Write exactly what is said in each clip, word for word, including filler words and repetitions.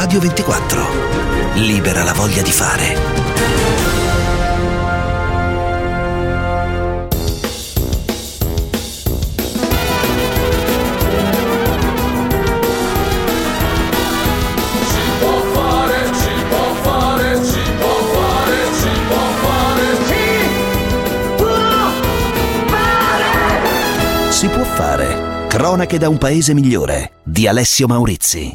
Radio ventiquattro. Libera la voglia di fare. Si può fare. Cronache da un paese migliore di Alessio Maurizi. I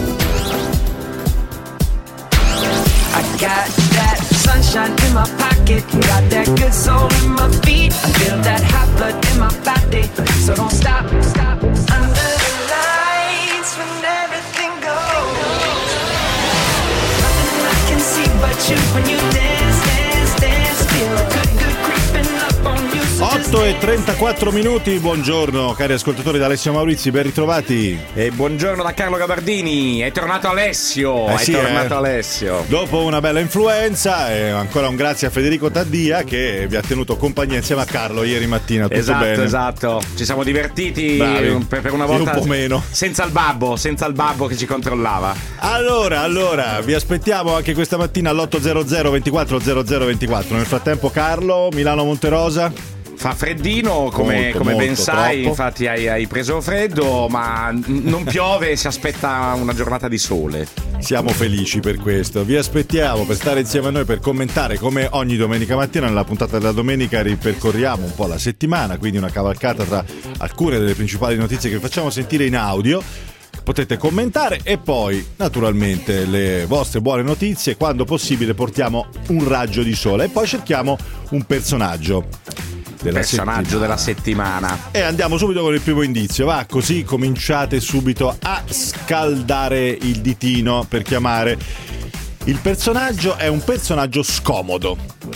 got that sunshine in my pocket, got that good soul in my feet. I feel that hot blood in my body, so don't stop, stop. Under the lights when everything goes, nothing I can see but you when you dance, dance, dance. Feel good, good creeping up on you. otto e trentaquattro minuti, buongiorno cari ascoltatori da Alessio Maurizi, ben ritrovati. E buongiorno da Carlo Gabardini, è tornato Alessio, eh è sì, tornato eh. Alessio. Dopo una bella influenza e ancora un grazie a Federico Taddia che vi ha tenuto compagnia insieme a Carlo ieri mattina, tutto esatto, bene? Esatto, ci siamo divertiti Bravi. per, per una volta un po' meno. senza il babbo, senza il babbo che ci controllava. Allora, allora, vi aspettiamo anche questa mattina all'otto hundred ventiquattro zero zero ventiquattro. Nel frattempo Carlo, Milano Monterosa. Fa freddino, come, Molto, come ben molto, sai, troppo. infatti hai, hai preso freddo, ma n- non piove, si aspetta una giornata di sole. Siamo felici per questo. Vi aspettiamo per stare insieme a noi, per commentare come ogni domenica mattina. Nella puntata della domenica ripercorriamo un po' la settimana, quindi una cavalcata tra alcune delle principali notizie che facciamo sentire in audio. Potete commentare e poi naturalmente le vostre buone notizie. Quando possibile portiamo un raggio di sole e poi cerchiamo un personaggio della Personaggio settimana. della settimana. E andiamo subito con il primo indizio, va, così cominciate subito a scaldare il ditino per chiamare. Il personaggio è un personaggio scomodo.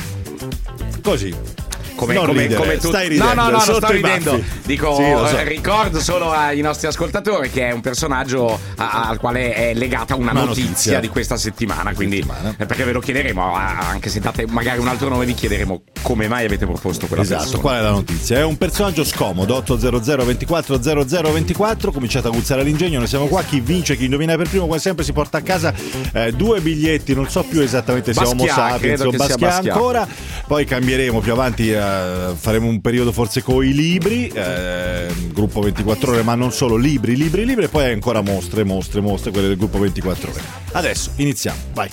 Così. Come, Non come, ridere, come tu... stai ridendo, no, no, no, sotto non sto i ridendo. baffi. Dico, Sì, lo so. eh, ricordo solo ai nostri ascoltatori che è un personaggio a- al quale è legata una, Una notizia, notizia di questa settimana. Quindi, Settimana. eh, perché ve lo chiederemo, a- anche se date magari un altro nome, vi chiederemo come mai avete proposto quella Esatto, persona. qual è la notizia? È un personaggio scomodo. Otto hundred ventiquattro zero zero ventiquattro. Cominciate a guzzare l'ingegno, noi siamo qua. Chi vince, chi indovina per primo, come sempre si porta a casa eh, due biglietti. Non so più esattamente se Homo Basquiat, Sapiens credo o che sia Basquiat Basquiat. ancora. Poi cambieremo più avanti, eh, faremo un periodo forse con i libri, eh, gruppo ventiquattro ore, ma non solo, libri, libri, libri. E poi ancora mostre, mostre, mostre, quelle del gruppo ventiquattro ore. Adesso iniziamo, vai.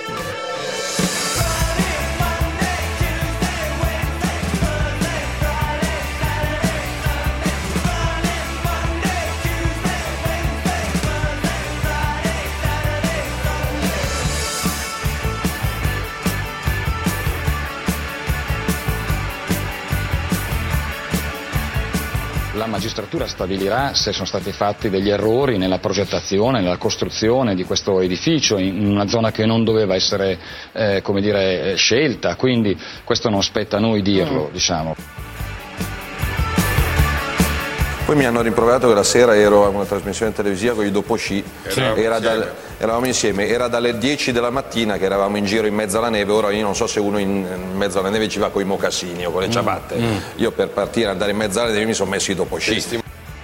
La magistratura stabilirà se sono stati fatti degli errori nella progettazione, nella costruzione di questo edificio in una zona che non doveva essere eh, come dire, scelta, quindi questo non spetta a noi dirlo, diciamo. Poi mi hanno rimproverato che la sera ero a una trasmissione televisiva con i dopo sci, era dal, eravamo insieme, era dalle dieci della mattina che eravamo in giro in mezzo alla neve. Ora io non so se uno in, in mezzo alla neve ci va con i mocassini o con le ciabatte, mm. io per partire e andare in mezzo alla neve mi sono messo i dopo sci.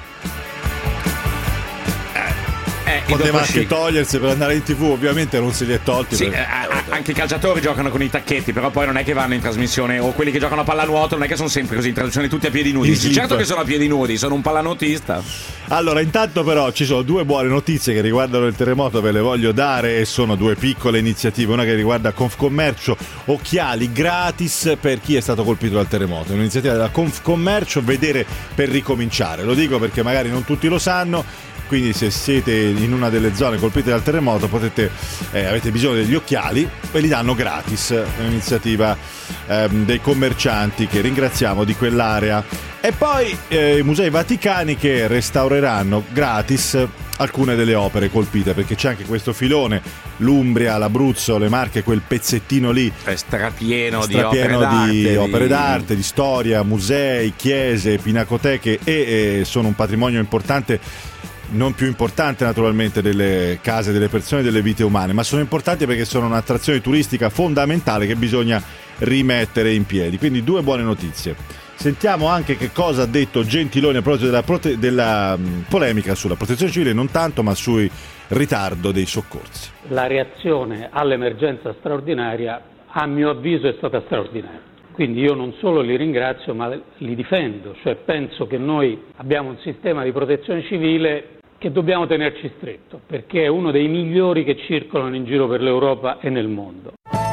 Poteva anche togliersi per andare in tv, ovviamente non se li è tolti. Sì, per... eh, anche i calciatori giocano con i tacchetti, però poi non è che vanno in trasmissione, o quelli che giocano a pallanuoto non è che sono sempre così in trasmissione tutti a piedi nudi. In Sì, certo che sono a piedi nudi, sono un pallanotista. Allora, intanto però ci sono due buone notizie che riguardano il terremoto, ve le voglio dare, e sono due piccole iniziative. Una che riguarda Confcommercio, occhiali gratis per chi è stato colpito dal terremoto. Un'iniziativa della Confcommercio, vedere per ricominciare. Lo dico perché magari non tutti lo sanno. Quindi se siete in una delle zone colpite dal terremoto potete, eh, avete bisogno degli occhiali e li danno gratis. È un'iniziativa ehm, dei commercianti che ringraziamo di quell'area. E poi eh, i musei vaticani che restaureranno gratis alcune delle opere colpite, perché c'è anche questo filone, l'Umbria, l'Abruzzo, le Marche, quel pezzettino lì è strapieno, strapieno di, di opere, opere di... d'arte, di storia, musei, chiese, pinacoteche e, e sono un patrimonio importante, non più importante naturalmente delle case delle persone e delle vite umane, ma sono importanti perché sono un'attrazione turistica fondamentale che bisogna rimettere in piedi. Quindi due buone notizie. Sentiamo anche che cosa ha detto Gentiloni a proposito della, prote- della mh, polemica sulla protezione civile, non tanto, ma sui ritardo dei soccorsi. La reazione all'emergenza straordinaria, a mio avviso, è stata straordinaria. Quindi io non solo li ringrazio, ma li difendo. Cioè penso che noi abbiamo un sistema di protezione civile che dobbiamo tenerci stretto, perché è uno dei migliori che circolano in giro per l'Europa e nel mondo.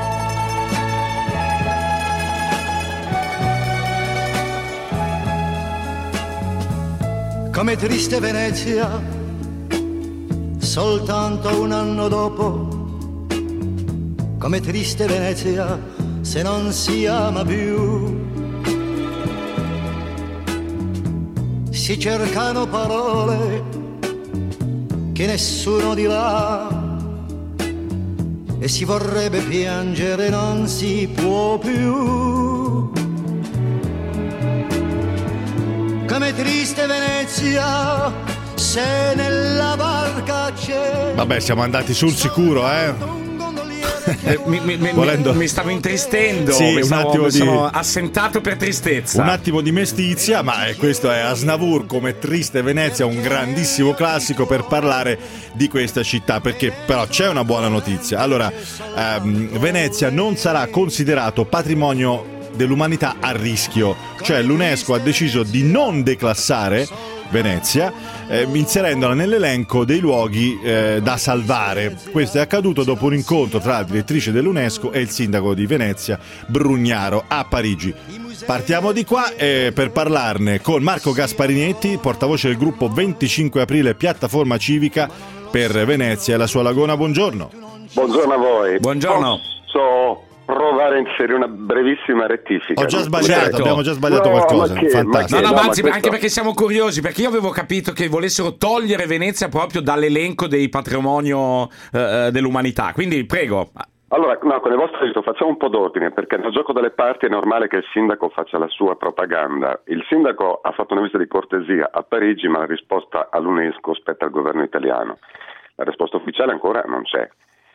Come triste Venezia, soltanto un anno dopo, come triste Venezia se non si ama più. Si cercano parole che nessuno dirà e si vorrebbe piangere, non si può più. Come triste Venezia se nella barca c'è. Vabbè, siamo andati sul sicuro, eh? Eh, mi, mi, mi, Volendo... mi stavo intristendo, sì, mi, un stavo, attimo mi di... sono assentato per tristezza. Un attimo di mestizia, ma eh, questo è Aznavour come Triste Venezia, un grandissimo classico per parlare di questa città, perché però c'è una buona notizia. Allora, ehm, Venezia non sarà considerato patrimonio dell'umanità a rischio, cioè l'UNESCO ha deciso di non declassare Venezia, eh, inserendola nell'elenco dei luoghi eh, da salvare. Questo è accaduto dopo un incontro tra la direttrice dell'UNESCO e il sindaco di Venezia, Brugnaro, a Parigi. Partiamo di qua eh, per parlarne con Marco Gasparinetti, portavoce del gruppo venticinque aprile Piattaforma Civica per Venezia e la sua Laguna. Buongiorno. Buongiorno a voi. Buongiorno. Posso provare a inserire una brevissima rettifica? Ho già sbagliato, Certo. abbiamo già sbagliato No, qualcosa. ma che- Fantastico. No, no, no, ma ma anzi, questo- anche perché siamo curiosi, perché io avevo capito che volessero togliere Venezia proprio dall'elenco dei patrimonio eh, dell'umanità. Quindi, prego. Allora, no, con il vostro aiuto facciamo un po' d'ordine, perché nel gioco delle parti è normale che il sindaco faccia la sua propaganda. Il sindaco ha fatto una visita di cortesia a Parigi, ma la risposta all'UNESCO spetta al governo italiano. La risposta ufficiale ancora non c'è.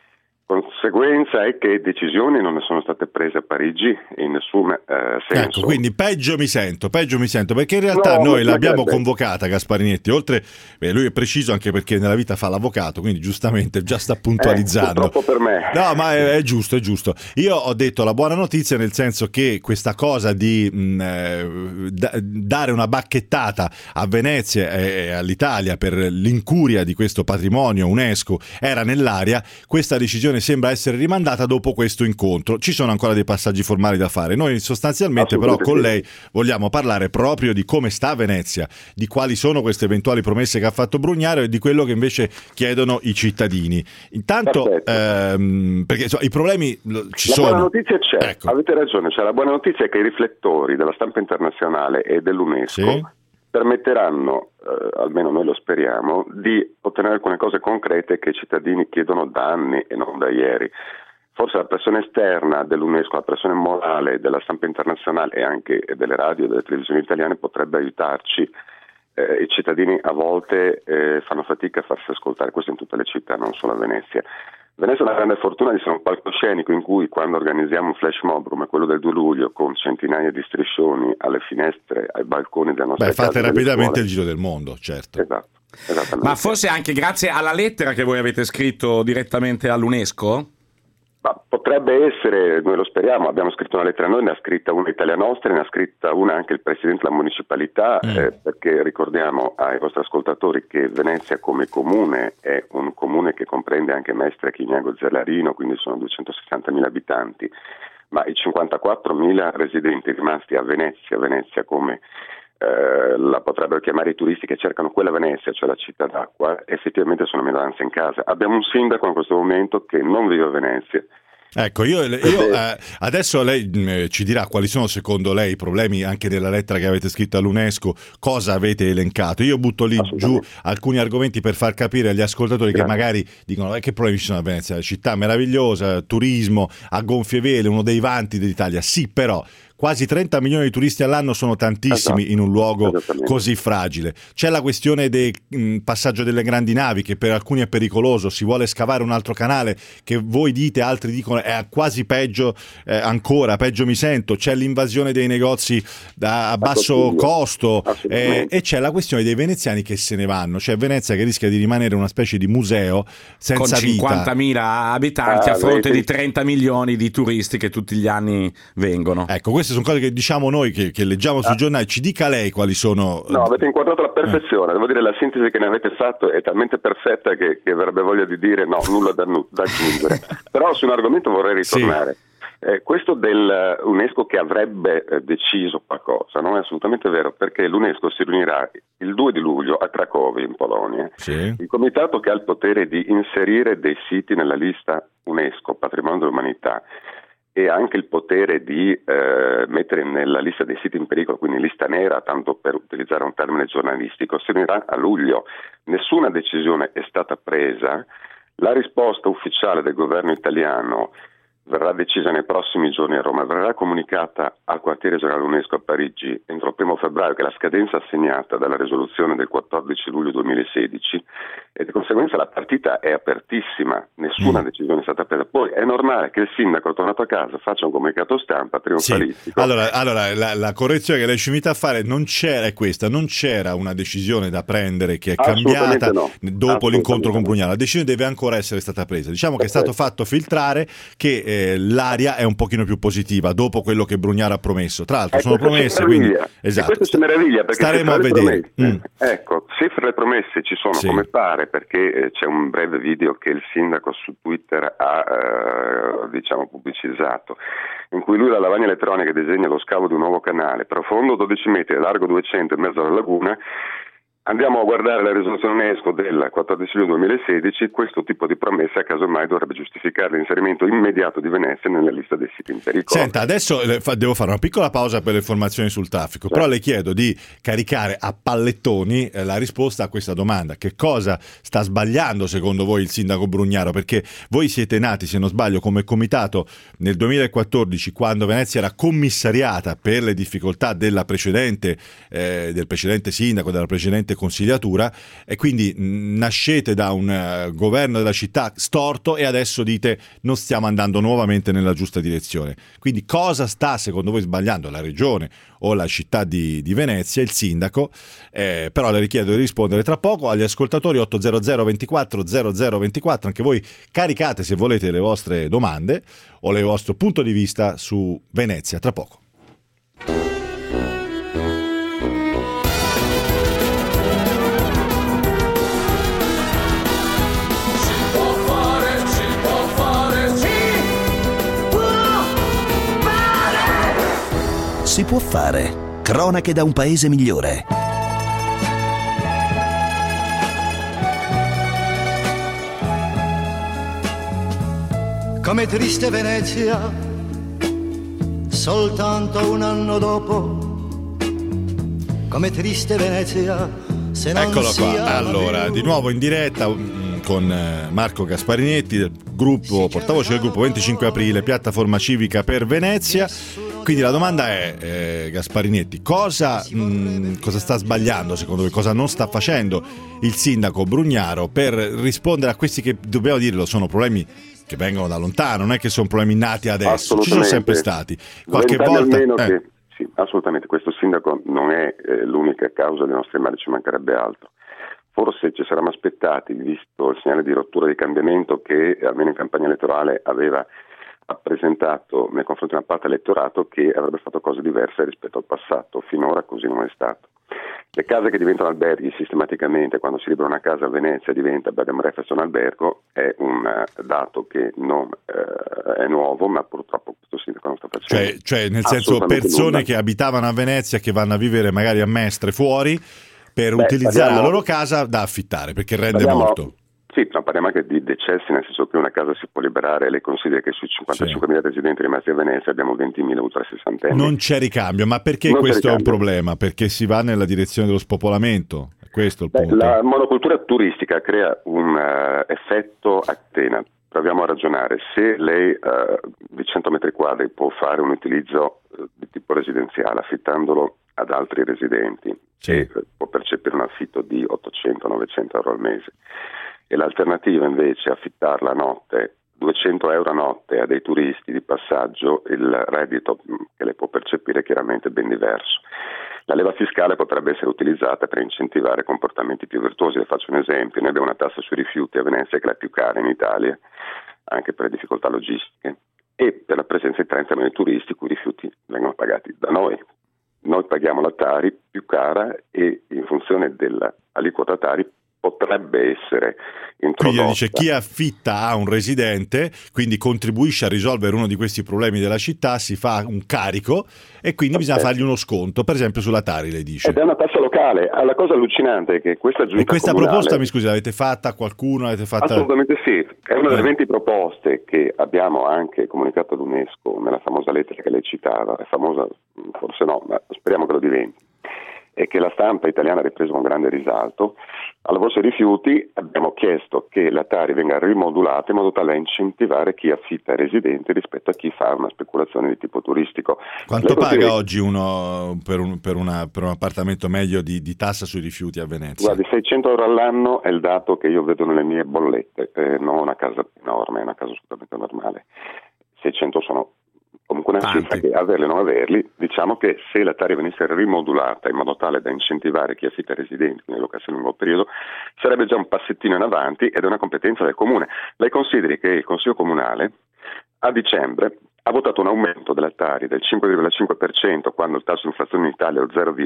Conseguenza è che decisioni non ne sono state prese a Parigi in nessun eh, senso. Ecco, quindi peggio mi sento, peggio mi sento, perché in realtà No, noi ma l'abbiamo guarda- convocata Gasparinetti, oltre, beh, lui è preciso anche perché nella vita fa l'avvocato, quindi giustamente già sta puntualizzando. Eh, purtroppo per me. No, ma è, è giusto, è giusto. Io ho detto la buona notizia nel senso che questa cosa di mh, eh, da- dare una bacchettata a Venezia e all'Italia per l'incuria di questo patrimonio UNESCO era nell'aria. Questa decisione sembra essere rimandata dopo questo incontro. Ci sono ancora dei passaggi formali da fare. Noi sostanzialmente però con lei vogliamo parlare proprio di come sta Venezia, di quali sono queste eventuali promesse che ha fatto Brugnaro e di quello che invece chiedono i cittadini. Intanto ehm, perché insomma, i problemi lo- ci la sono. buona notizia c'è, Ecco. avete ragione, cioè la buona notizia è che i riflettori della stampa internazionale e dell'UNESCO Sì. permetteranno, eh, almeno noi lo speriamo, di ottenere alcune cose concrete che i cittadini chiedono da anni e non da ieri. Forse la pressione esterna dell'UNESCO, la pressione morale della stampa internazionale e anche delle radio e delle televisioni italiane potrebbe aiutarci. Eh, I cittadini a volte eh, fanno fatica a farsi ascoltare, questo in tutte le città, non solo a Venezia. Venezia ha la grande fortuna di essere un palcoscenico in cui, quando organizziamo un flash mob come quello del due luglio, con centinaia di striscioni alle finestre, ai balconi della nostra Beh, casa, fate delle rapidamente scuole. il giro del mondo, certo. Esatto, esattamente. Ma forse anche grazie alla lettera che voi avete scritto direttamente all'UNESCO? Ma potrebbe essere, noi lo speriamo, abbiamo scritto una lettera noi, ne ha scritta una Italia Nostra, ne ha scritta una anche il Presidente della Municipalità, Mm. eh, perché ricordiamo ai vostri ascoltatori che Venezia come comune è un comune che comprende anche Mestre, Chignago e Zellarino, quindi sono duecentosessantamila abitanti, ma i cinquantaquattromila residenti rimasti a Venezia, Venezia come eh, la potrebbero chiamare i turisti che cercano quella Venezia, cioè la città d'acqua, effettivamente sono minoranza in casa. Abbiamo un sindaco in questo momento che non vive a Venezia. Ecco, io, io eh, adesso lei mh, ci dirà quali sono secondo lei i problemi anche nella lettera che avete scritto all'UNESCO, cosa avete elencato. Io butto lì giù alcuni argomenti per far capire agli ascoltatori Grazie. Che magari dicono eh, che problemi ci sono a Venezia, città meravigliosa, turismo a gonfie vele, uno dei vanti dell'Italia. Sì, però quasi trenta milioni di turisti all'anno sono tantissimi, esatto, in un luogo così fragile. C'è la questione del mh, passaggio delle grandi navi, che per alcuni è pericoloso, si vuole scavare un altro canale che voi dite, altri dicono è quasi peggio, eh, ancora peggio mi sento. C'è l'invasione dei negozi da, a basso costo, eh, e c'è la questione dei veneziani che se ne vanno. C'è Venezia che rischia di rimanere una specie di museo senza con cinquantamila abitanti ah, a fronte vedi. di trenta milioni di turisti che tutti gli anni vengono. Ecco, queste sono cose che diciamo noi, che, che leggiamo sui ah. giornali. Ci dica lei quali sono. No, avete inquadrato la perfezione, eh. devo dire, la sintesi che ne avete fatto è talmente perfetta che, che avrebbe voglia di dire no, nulla da, da aggiungere. Però su un argomento vorrei ritornare. Sì. Eh, questo dell'UNESCO che avrebbe eh, deciso qualcosa non è assolutamente vero, perché l'UNESCO si riunirà il due di luglio a Cracovia in Polonia. Sì. Il comitato che ha il potere di inserire dei siti nella lista UNESCO Patrimonio dell'Umanità e anche il potere di eh, mettere nella lista dei siti in pericolo, quindi lista nera, tanto per utilizzare un termine giornalistico, si riunirà a luglio. Nessuna decisione è stata presa. La risposta ufficiale del governo italiano verrà decisa nei prossimi giorni a Roma, verrà comunicata al quartiere generale UNESCO a Parigi entro il primo febbraio, che è la scadenza assegnata dalla risoluzione del quattordici luglio duemilasedici, e di conseguenza la partita è apertissima, nessuna mm. decisione è stata presa. Poi è normale che il sindaco, tornato a casa, faccia un comunicato stampa trionfalistico. Sì. Allora, allora la, la correzione che lei ci invita a fare non c'era, è questa, non c'era una decisione da prendere che è cambiata no. dopo l'incontro con Brugnaro. La decisione deve ancora essere stata presa. Diciamo che è stato fatto filtrare che eh, l'aria è un pochino più positiva dopo quello che Brugnaro ha promesso. Tra l'altro, eh, sono promesse, quindi esatto. Questo si meraviglia, perché staremo a vedere. Mm. Ecco, se fra le promesse ci sono, sì. come pare, perché eh, c'è un breve video che il sindaco su Twitter ha eh, diciamo pubblicizzato, in cui lui la lavagna elettronica disegna lo scavo di un nuovo canale profondo dodici metri, largo duecento, in mezzo alla laguna. Andiamo a guardare la risoluzione UNESCO del quattordici luglio duemilasedici, questo tipo di promessa casomai dovrebbe giustificare l'inserimento immediato di Venezia nella lista dei siti in pericolo. Senta, adesso devo fare una piccola pausa per le informazioni sul traffico, certo. però le chiedo di caricare a pallettoni la risposta a questa domanda. Che cosa sta sbagliando secondo voi il sindaco Brugnaro? Perché voi siete nati, se non sbaglio, come comitato nel duemilaquattordici, quando Venezia era commissariata per le difficoltà della precedente, eh, del precedente sindaco, della precedente consigliatura, e quindi nascete da un uh, governo della città storto e adesso dite non stiamo andando nuovamente nella giusta direzione. Quindi cosa sta secondo voi sbagliando la regione o la città di, di Venezia, il sindaco? Eh, però le richiedo di rispondere tra poco agli ascoltatori. Otto zero zero ventiquattro zero zero ventiquattro, anche voi caricate se volete le vostre domande o il vostro punto di vista su Venezia. Tra poco. Si può fare. Cronache da un paese migliore. Come triste Venezia, soltanto un anno dopo. Come triste Venezia, se non Eccolo si qua. Allora, più. Di nuovo in diretta con Marco Gasparinetti del gruppo, portavoce del gruppo venticinque aprile, piattaforma civica per Venezia. Quindi la domanda è, eh, Gasparinetti, cosa, mh, cosa sta sbagliando secondo voi, cosa non sta facendo il sindaco Brugnaro per rispondere a questi che, dobbiamo dirlo, sono problemi che vengono da lontano, non è che sono problemi nati adesso, ci sono sempre stati. Qualche volta... Almeno eh. che, sì, assolutamente, questo sindaco non è eh, l'unica causa dei nostri mali, ci mancherebbe altro. Forse ci saremmo aspettati, visto il segnale di rottura di cambiamento che almeno in campagna elettorale aveva presentato nei confronti di una parte dell'elettorato, che avrebbe fatto cose diverse rispetto al passato. Finora così non è stato. Le case che diventano alberghi sistematicamente, quando si libera una casa a Venezia diventa bed and breakfast un albergo, è un uh, dato che non uh, è nuovo, ma purtroppo questo sindaco non sta facendo. Cioè, cioè nel senso, persone nulla. Che abitavano a Venezia, che vanno a vivere magari a Mestre fuori per Beh, utilizzare parliamo, la loro casa da affittare, perché rende parliamo, molto. Sì, no, parliamo anche di decessi, nel senso che una casa si può liberare. Lei considera che sui cinquantacinquemila sì. residenti rimasti a Venezia abbiamo ventimila ultrasessantenni. Non c'è ricambio, ma perché non questo è un problema? Perché si va nella direzione dello spopolamento? Questo è il Beh, punto. La monocultura turistica crea un uh, effetto a catena. proviamo a ragionare. Se lei eh, di cento metri quadri può fare un utilizzo eh, di tipo residenziale affittandolo ad altri residenti, sì, e eh, può percepire un affitto di ottocento novecento euro al mese, e l'alternativa invece è affittarla a notte duecento euro a notte a dei turisti di passaggio, il reddito che lei può percepire è chiaramente ben diverso. La leva fiscale potrebbe essere utilizzata per incentivare comportamenti più virtuosi. Le faccio un esempio: noi abbiamo una tassa sui rifiuti a Venezia che è la più cara in Italia, anche per le difficoltà logistiche, e per la presenza di trenta milioni di turisti, i cui rifiuti vengono pagati da noi. Noi paghiamo la Tari più cara e in funzione dell'aliquota Tari potrebbe essere introdotta. Quindi dice: chi affitta a un residente, quindi contribuisce a risolvere uno di questi problemi della città, si fa un carico e quindi okay. bisogna fargli uno sconto, per esempio sulla Tari, lei dice. Ed è una tassa locale. La cosa allucinante è che questa giunta E questa comunale, proposta, mi scusi, l'avete fatta a qualcuno? L'avete fatta... Assolutamente sì, è una delle venti proposte che abbiamo anche comunicato all'UNESCO nella famosa lettera che lei citava, è famosa forse no, ma speriamo che lo diventi, e che la stampa italiana ha ripreso con grande risalto. Alla borsa dei rifiuti abbiamo chiesto che la Tari venga rimodulata in modo tale da incentivare chi affitta ai residenti rispetto a chi fa una speculazione di tipo turistico. Quanto paga consigli... oggi uno per un, per una, per un appartamento meglio di, di tassa sui rifiuti a Venezia? Guardi, seicento euro all'anno è il dato che io vedo nelle mie bollette, eh, non una casa enorme, è una casa assolutamente normale. seicento sono comunque una Tanti. cifra che averli o non averli. Diciamo che se la Tari venisse rimodulata in modo tale da incentivare chi affitta ai residenti, quindi locazioni a lungo periodo, sarebbe già un passettino in avanti ed è una competenza del comune. Lei consideri che il Consiglio Comunale a dicembre ha votato un aumento della Tari del cinque virgola cinque per cento quando il tasso di inflazione in Italia è lo zero,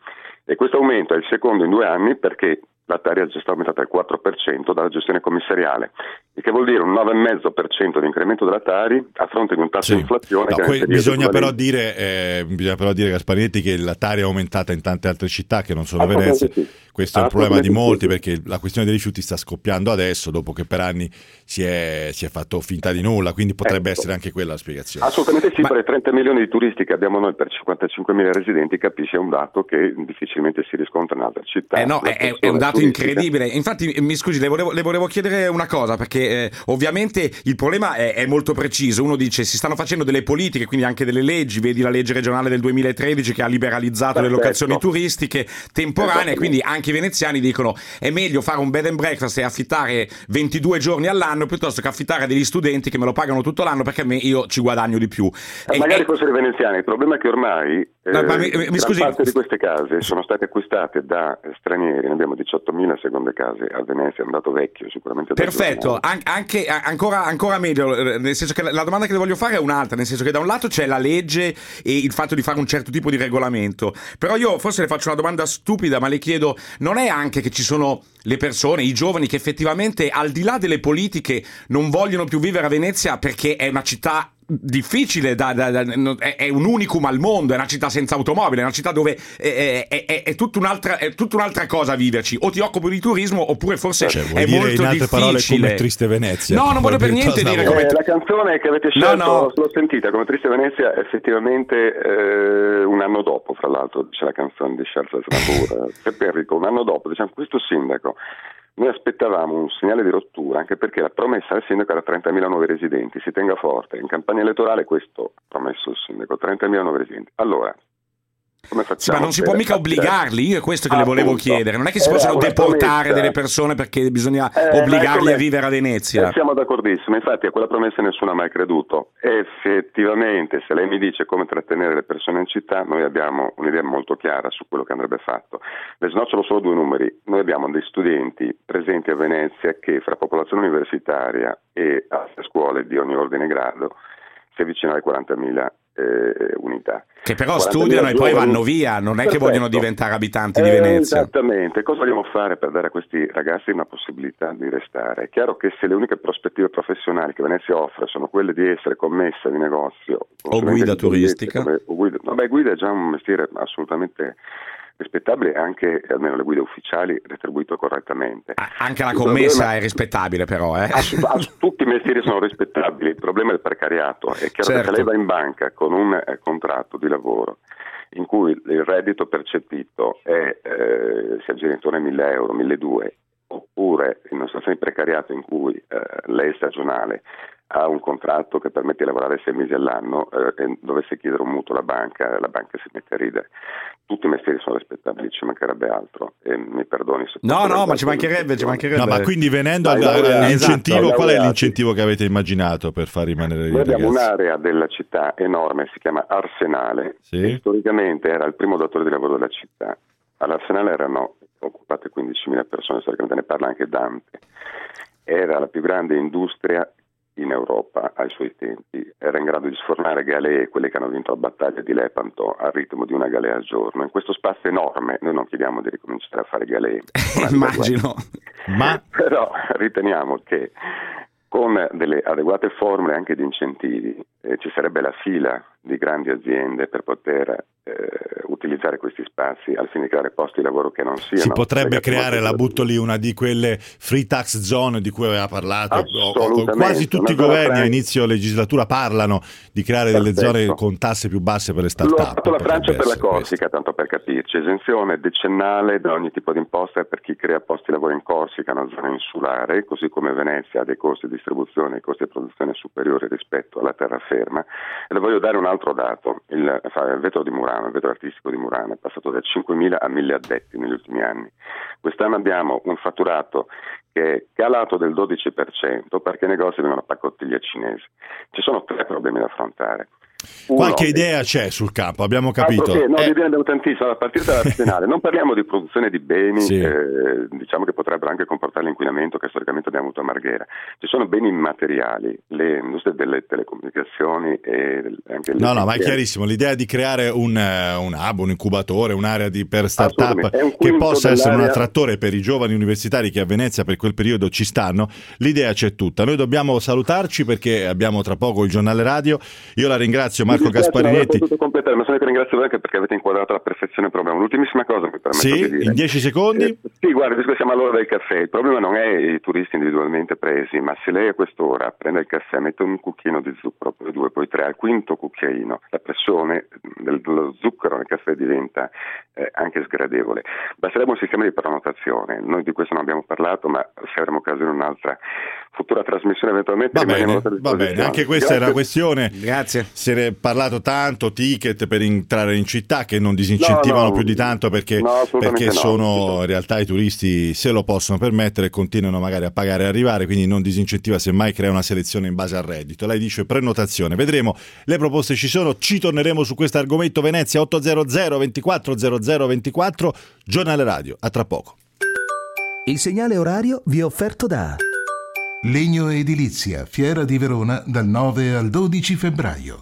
e questo aumento è il secondo in due anni perché la Tari è già stata aumentata al quattro per cento dalla gestione commissariale, il che vuol dire un nove virgola cinque per cento di incremento della Tari a fronte di un tasso sì. di inflazione no, che que- bisogna, però dire, dire, eh, bisogna però dire Gasparetti che la Tari è aumentata in tante altre città che non sono Venezia. Sì. Questo è un problema di molti, sì. perché la questione dei rifiuti sta scoppiando adesso, dopo che per anni si è, si è fatto finta di nulla, quindi potrebbe ecco. essere anche quella la spiegazione. Assolutamente sì, Ma... per i trenta milioni di turisti che abbiamo noi per cinquantacinquemila residenti, capisci, è un dato che difficilmente si riscontra in altre città. Eh no, è, è un dato turistica. incredibile. Infatti, mi scusi, le volevo, le volevo chiedere una cosa, perché eh, ovviamente il problema è, è molto preciso. Uno dice si stanno facendo delle politiche, quindi anche delle leggi, vedi la legge regionale del duemilatredici che ha liberalizzato Perfetto. le locazioni turistiche temporanee, quindi anche i veneziani dicono è meglio fare un bed and breakfast e affittare ventidue giorni all'anno piuttosto che affittare a degli studenti che me lo pagano tutto l'anno, perché a me io ci guadagno di più. Eh, e, magari e... fossero i veneziani, il problema è che ormai eh, no, ma mi, mi scusi... gran parte di queste case sono state acquistate da stranieri. Ne abbiamo diciottomila seconde case a Venezia, è un dato vecchio sicuramente. Perfetto, An- anche ancora, ancora meglio, nel senso che la domanda che le voglio fare è un'altra, nel senso che da un lato c'è la legge e il fatto di fare un certo tipo di regolamento, però io forse le faccio una domanda stupida, ma le chiedo, non è anche che ci sono le persone, i giovani che effettivamente al di là delle politiche non vogliono più vivere a Venezia perché è una città difficile, da, da, da, è, è un unicum al mondo, è una città senza automobile, è una città dove è, è, è, è, tutta un'altra, è tutta un'altra cosa viverci, o ti occupi di turismo oppure forse cioè, è dire molto in altre difficile. parole come Triste Venezia. No, non voglio per niente dire come eh, la canzone che avete scelto, no, no. l'ho sentita, come Triste Venezia, effettivamente eh, un anno dopo, fra l'altro, c'è la canzone di Charles Aznavour, Peppe Enrico, un anno dopo, diciamo, questo sindaco, noi aspettavamo un segnale di rottura, anche perché la promessa del sindaco era trentamila nuovi residenti, si tenga forte, in campagna elettorale questo ha promesso il sindaco, trentamila nuovi residenti. Allora, come facciamo? Sì, ma non si può mica obbligarli, io è questo che ah, le volevo appunto. chiedere, non è che si possono deportare promessa. delle persone perché bisogna eh, obbligarli a vivere a Venezia. Eh, siamo d'accordissimo, infatti a quella promessa nessuno ha mai creduto. Effettivamente, se lei mi dice come trattenere le persone in città, noi abbiamo un'idea molto chiara su quello che andrebbe fatto. Le snocciolo solo due numeri: noi abbiamo dei studenti presenti a Venezia che fra popolazione universitaria e altre scuole di ogni ordine e grado si avvicina alle quarantamila Eh, unità. Che però studiano e poi vanno via, non è Perfetto. che vogliono diventare abitanti di Venezia. Eh, esattamente, cosa vogliamo fare per dare a questi ragazzi una possibilità di restare? È chiaro che se le uniche prospettive professionali che Venezia offre sono quelle di essere commessa di negozio o guida turistica, come, o guida, vabbè, guida è già un mestiere assolutamente rispettabile, anche almeno le guide ufficiali retribuite correttamente. Anche la commessa problema... è rispettabile, però eh? Ass- ass- tutti i mestieri sono rispettabili, il problema è il precariato. È chiaro certo. che se lei va in banca con un eh, contratto di lavoro in cui il reddito percepito è eh, si aggira intorno ai mille euro, milleduecento, oppure in situazione di precariato in cui eh, lei stagionale ha un contratto che permette di lavorare sei mesi all'anno eh, e dovesse chiedere un mutuo alla banca, la banca si mette a ridere. Tutti i mestieri sono rispettabili, ci mancherebbe altro, e mi perdoni se no no ma ci mancherebbe, ci mancherebbe no ma quindi venendo Dai, al, laureati, all'incentivo esatto, qual è laureati. l'incentivo che avete immaginato per far rimanere i Noi abbiamo ragazzi? un'area della città enorme, si chiama Arsenale, Sì. e storicamente era il primo datore di lavoro della città. All'Arsenale erano occupate quindicimila persone, storicamente ne parla anche Dante. Era la più grande industria in Europa ai suoi tempi, era in grado di sfornare galee, quelle che hanno vinto la battaglia di Lepanto, al ritmo di una galea al giorno. In questo spazio enorme noi non chiediamo di ricominciare a fare galee, immagino, ma però riteniamo che con delle adeguate formule anche di incentivi eh, ci sarebbe la fila di grandi aziende per poter eh, utilizzare questi spazi al fine di creare posti di lavoro che non siano... Si potrebbe legati creare, molto la alla- butto lì, una di quelle free tax zone di cui aveva parlato. Assolutamente. Quasi tutti i Una zona governi a franca. inizio legislatura parlano di creare delle Perfetto. zone con tasse più basse per le Lo ha start-up. fatto la Francia potrebbe per la essere Corsica, tanto per capirci, esenzione decennale da ogni tipo di imposta per chi crea posti di lavoro in Corsica, una zona insulare, così come Venezia ha dei costi di distribuzione e costi di produzione superiori rispetto alla terraferma. E le voglio dare un altro dato, il, il vetro di Murano, il vetro artistico di Murano è passato da cinquemila a mille addetti negli ultimi anni. Quest'anno abbiamo un fatturato che è calato del dodici per cento perché i negozi vengono a pacottiglia cinesi. Ci sono tre problemi da affrontare. Uno, Qualche idea c'è sul campo, abbiamo capito. Altro che, no, Eh, di idee ne abbiamo tantissime, a partire dall'arsenale. Non parliamo di produzione di beni, Sì. eh, diciamo che potrebbero anche comportare l'inquinamento che storicamente abbiamo avuto a Marghera. Ci sono beni immateriali, le industrie delle telecomunicazioni e anche le No, no, ma è aziende. chiarissimo. L'idea di creare un, eh, un hub, un incubatore, un'area di, per start-up Assolutamente. È un che quinto possa essere un dell'area- attrattore per i giovani universitari che a Venezia per quel periodo ci stanno, l'idea c'è tutta. Noi dobbiamo salutarci perché abbiamo tra poco il giornale radio. Io la ringrazio, Marco Mi dispiace non aver Gasparinetti. potuto completare, ma sono che ringrazio voi anche perché avete inquadrato alla perfezione il problema. L'ultimissima cosa mi permetto Sì, di dire. in dieci secondi. Eh, sì, guarda, visto che siamo all'ora del caffè, il problema non è i turisti individualmente presi, ma se lei a quest'ora prende il caffè, mette un cucchiaino di zucchero, poi due, poi tre, al quinto cucchiaino, la pressione del- dello zucchero nel caffè diventa eh, anche sgradevole. Basterebbe un sistema di prenotazione. Noi di questo non abbiamo parlato, ma se avremo occasione in un'altra futura trasmissione eventualmente Va rimaniamo bene, a vostra va bene, disposizione. anche questa Grazie. era questione. grazie. Se ne è parlato tanto, ticket per entrare in città che non disincentivano No, no, più di tanto perché, no, assolutamente perché no. sono in realtà i turisti se lo possono permettere e continuano magari a pagare e arrivare, quindi non disincentiva, semmai crea una selezione in base al reddito. Lei dice prenotazione, vedremo, le proposte ci sono, ci torneremo su questo argomento. Venezia ottocento ventiquattro zero zero ventiquattro, giornale radio, a tra poco. Il segnale orario vi è offerto da Legno Edilizia, Fiera di Verona dal nove al dodici febbraio.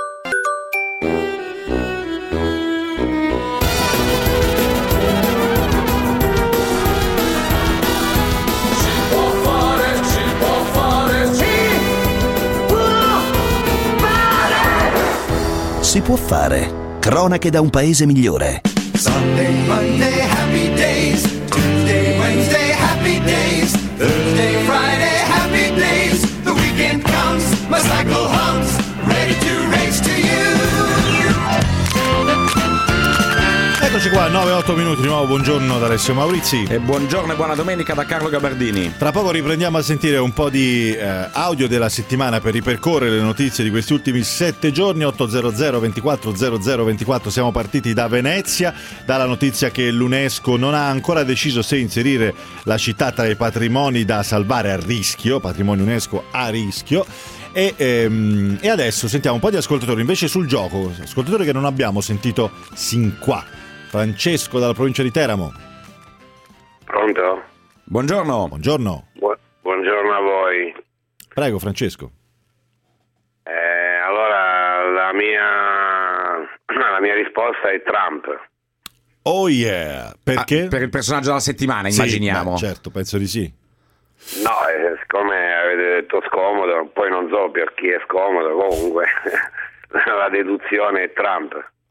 Si può fare. Cronache da un paese migliore. Sunday, Monday, happy days. Tuesday, Wednesday, happy days. Thursday, Friday, happy days. The weekend comes, my cycle hums, ready to race to you. Eccoci qua, nove otto minuti di nuovo, buongiorno da Alessio Maurizi. E buongiorno e buona domenica da Carlo Gabardini. Tra poco riprendiamo a sentire un po' di eh, audio della settimana per ripercorrere le notizie di questi ultimi sette giorni. Ottocento ventiquattro zero zero ventiquattro, siamo partiti da Venezia, dalla notizia che l'UNESCO non ha ancora deciso se inserire la città tra i patrimoni da salvare a rischio, patrimonio UNESCO a rischio. E, ehm, e adesso sentiamo un po' di ascoltatori invece sul gioco, ascoltatori che non abbiamo sentito sin qua. Francesco dalla provincia di Teramo. Pronto? Buongiorno. Buongiorno. Bu- buongiorno a voi. Prego Francesco. Eh, allora la mia la mia risposta è Trump. Oh yeah, perché? Ah, per il personaggio della settimana, Sì, immaginiamo. beh, certo, penso di sì. No, eh, siccome avete detto scomodo, poi non so per chi è scomodo, comunque la deduzione è Trump.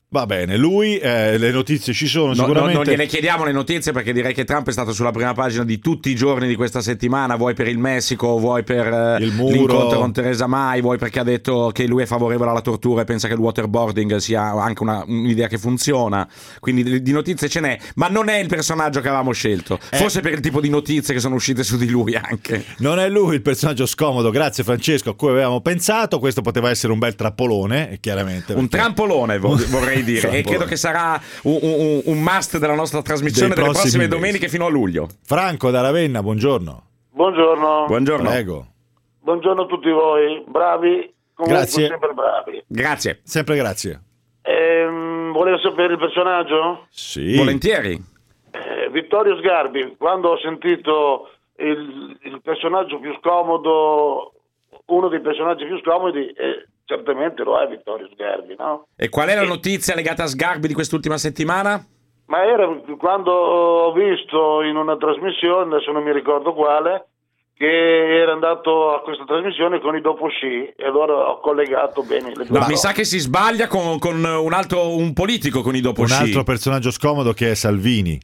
Va bene, lui, eh, le notizie ci sono No, sicuramente. no, non gliene chiediamo le notizie perché direi che Trump è stato sulla prima pagina di tutti i giorni di questa settimana, vuoi per il Messico, vuoi per eh, Il muro. l'incontro con Theresa May, vuoi perché ha detto che lui è favorevole alla tortura e pensa che il waterboarding sia anche una, un'idea che funziona, quindi di, di notizie ce n'è, ma non è il personaggio che avevamo scelto, Eh. forse per il tipo di notizie che sono uscite su di lui anche. Non è lui il personaggio scomodo, grazie Francesco, a cui avevamo pensato. Questo poteva essere un bel trappolone, chiaramente. Un perché- trampolone vo- vorrei dire, e Trampolone. credo che sarà un, un, un must della nostra trasmissione Dei delle prossimi prossime mesi. domeniche fino a luglio. Franco da Ravenna, buongiorno. Buongiorno. Buongiorno. Prego. Buongiorno a tutti voi, bravi, comunque Grazie. sempre bravi. Grazie. Sempre grazie. Ehm, volevo sapere il personaggio? Sì. Volentieri. Eh, Vittorio Sgarbi, quando ho sentito il, il personaggio più scomodo, uno dei personaggi più scomodi, eh, certamente lo è Vittorio Sgarbi, no? E qual è la notizia legata a Sgarbi di quest'ultima settimana? Ma era quando ho visto in una trasmissione, adesso non mi ricordo quale, che era andato a questa trasmissione con i dopo sci, e allora ho collegato bene le due No, mi cose. sa che si sbaglia con, con un altro un politico con i dopo Un sci. altro personaggio scomodo che è Salvini.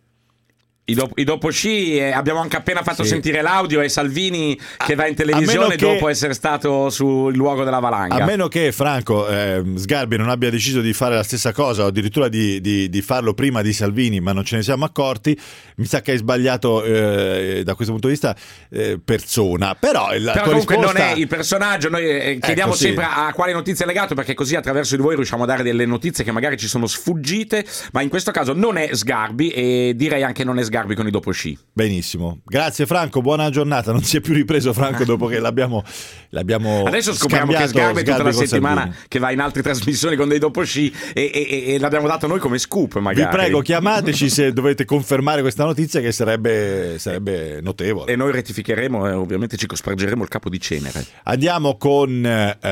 I, do- i dopo sci eh, abbiamo anche appena fatto Sì. sentire l'audio e Salvini che va in a televisione meno che- dopo essere stato sul luogo della valanga. A meno che Franco eh, Sgarbi non abbia deciso di fare la stessa cosa o addirittura di, di- di farlo prima di Salvini, ma non ce ne siamo accorti, mi sa che hai sbagliato eh, da questo punto di vista eh, persona. Però, la Però tua comunque risposta... non è il personaggio, noi eh, chiediamo Ecco, sì. sempre a, a quale notizia è legato, perché così attraverso di voi riusciamo a dare delle notizie che magari ci sono sfuggite, ma in questo caso non è Sgarbi e direi anche non è Sgarbi con i dopo sci. Benissimo, grazie Franco, buona giornata. Non si è più ripreso Franco dopo che l'abbiamo, l'abbiamo Adesso scopriamo che scambiato Sgarbi è tutta la con settimana Salvini. che va in altre trasmissioni con dei dopo sci e, e- e- e l'abbiamo dato noi come scoop Vi magari. prego, chiamateci se dovete confermare questa notizia, che sarebbe, sarebbe notevole. E noi rettificheremo e ovviamente ci cospargeremo il capo di cenere. Andiamo con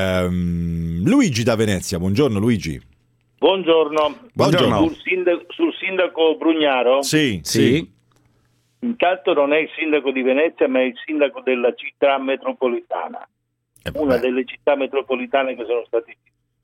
ehm, Luigi da Venezia. Buongiorno Luigi. Buongiorno. Buongiorno. Sul sindaco, sul sindaco Brugnaro, Sì, Sì. intanto non è il sindaco di Venezia, ma è il sindaco della città metropolitana, Eh, una vabbè. delle città metropolitane che sono state.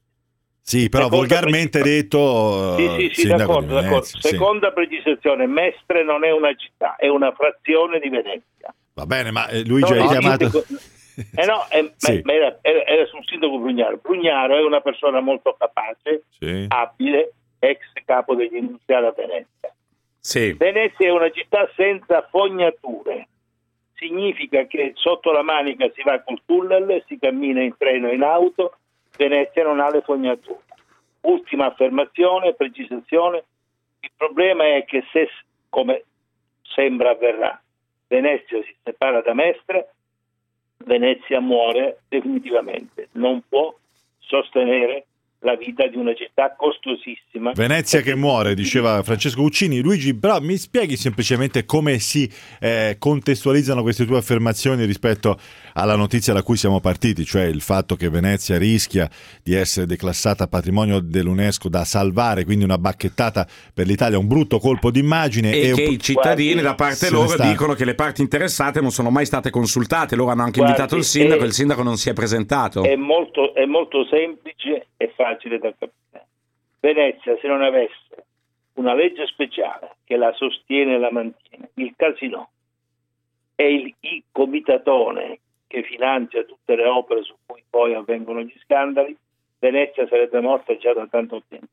Sì, però Seconda volgarmente pre- detto Sì, eh, sì, sì, sindaco d'accordo, di d'accordo. Venezia, sì. Seconda precisazione, Mestre non è una città, è una frazione di Venezia. Va bene, ma eh, Luigi No, hai il chiamato... sindaco- Eh no, è- Sì. ma- ma era, era- era sul sindaco Brugnaro. Brugnaro è una persona molto capace, Sì. abile, ex capo degli industriali a Venezia. Sì. Venezia è una città senza fognature, significa che sotto la Manica si va col tunnel, si cammina in treno e in auto, Venezia non ha le fognature. Ultima affermazione, precisazione, il problema è che se, come sembra avverrà, Venezia si separa da Mestre, Venezia muore definitivamente, non può sostenere la vita di una città costosissima. Venezia che muore, diceva Francesco Uccini. Luigi, però mi spieghi semplicemente come si eh, contestualizzano queste tue affermazioni rispetto alla notizia da cui siamo partiti, cioè il fatto che Venezia rischia di essere declassata patrimonio dell'UNESCO da salvare, quindi una bacchettata per l'Italia, un brutto colpo d'immagine. E, un che po'- i cittadini da parte Se ne loro sta- dicono che le parti interessate non sono mai state consultate, loro hanno anche Guardi, invitato il sindaco è- e il sindaco non si è presentato. È molto, è molto semplice e facile da capire. Venezia, se non avesse una legge speciale che la sostiene e la mantiene, il casino e il, il comitatone che finanzia tutte le opere su cui poi avvengono gli scandali, Venezia sarebbe morta già da tanto tempo.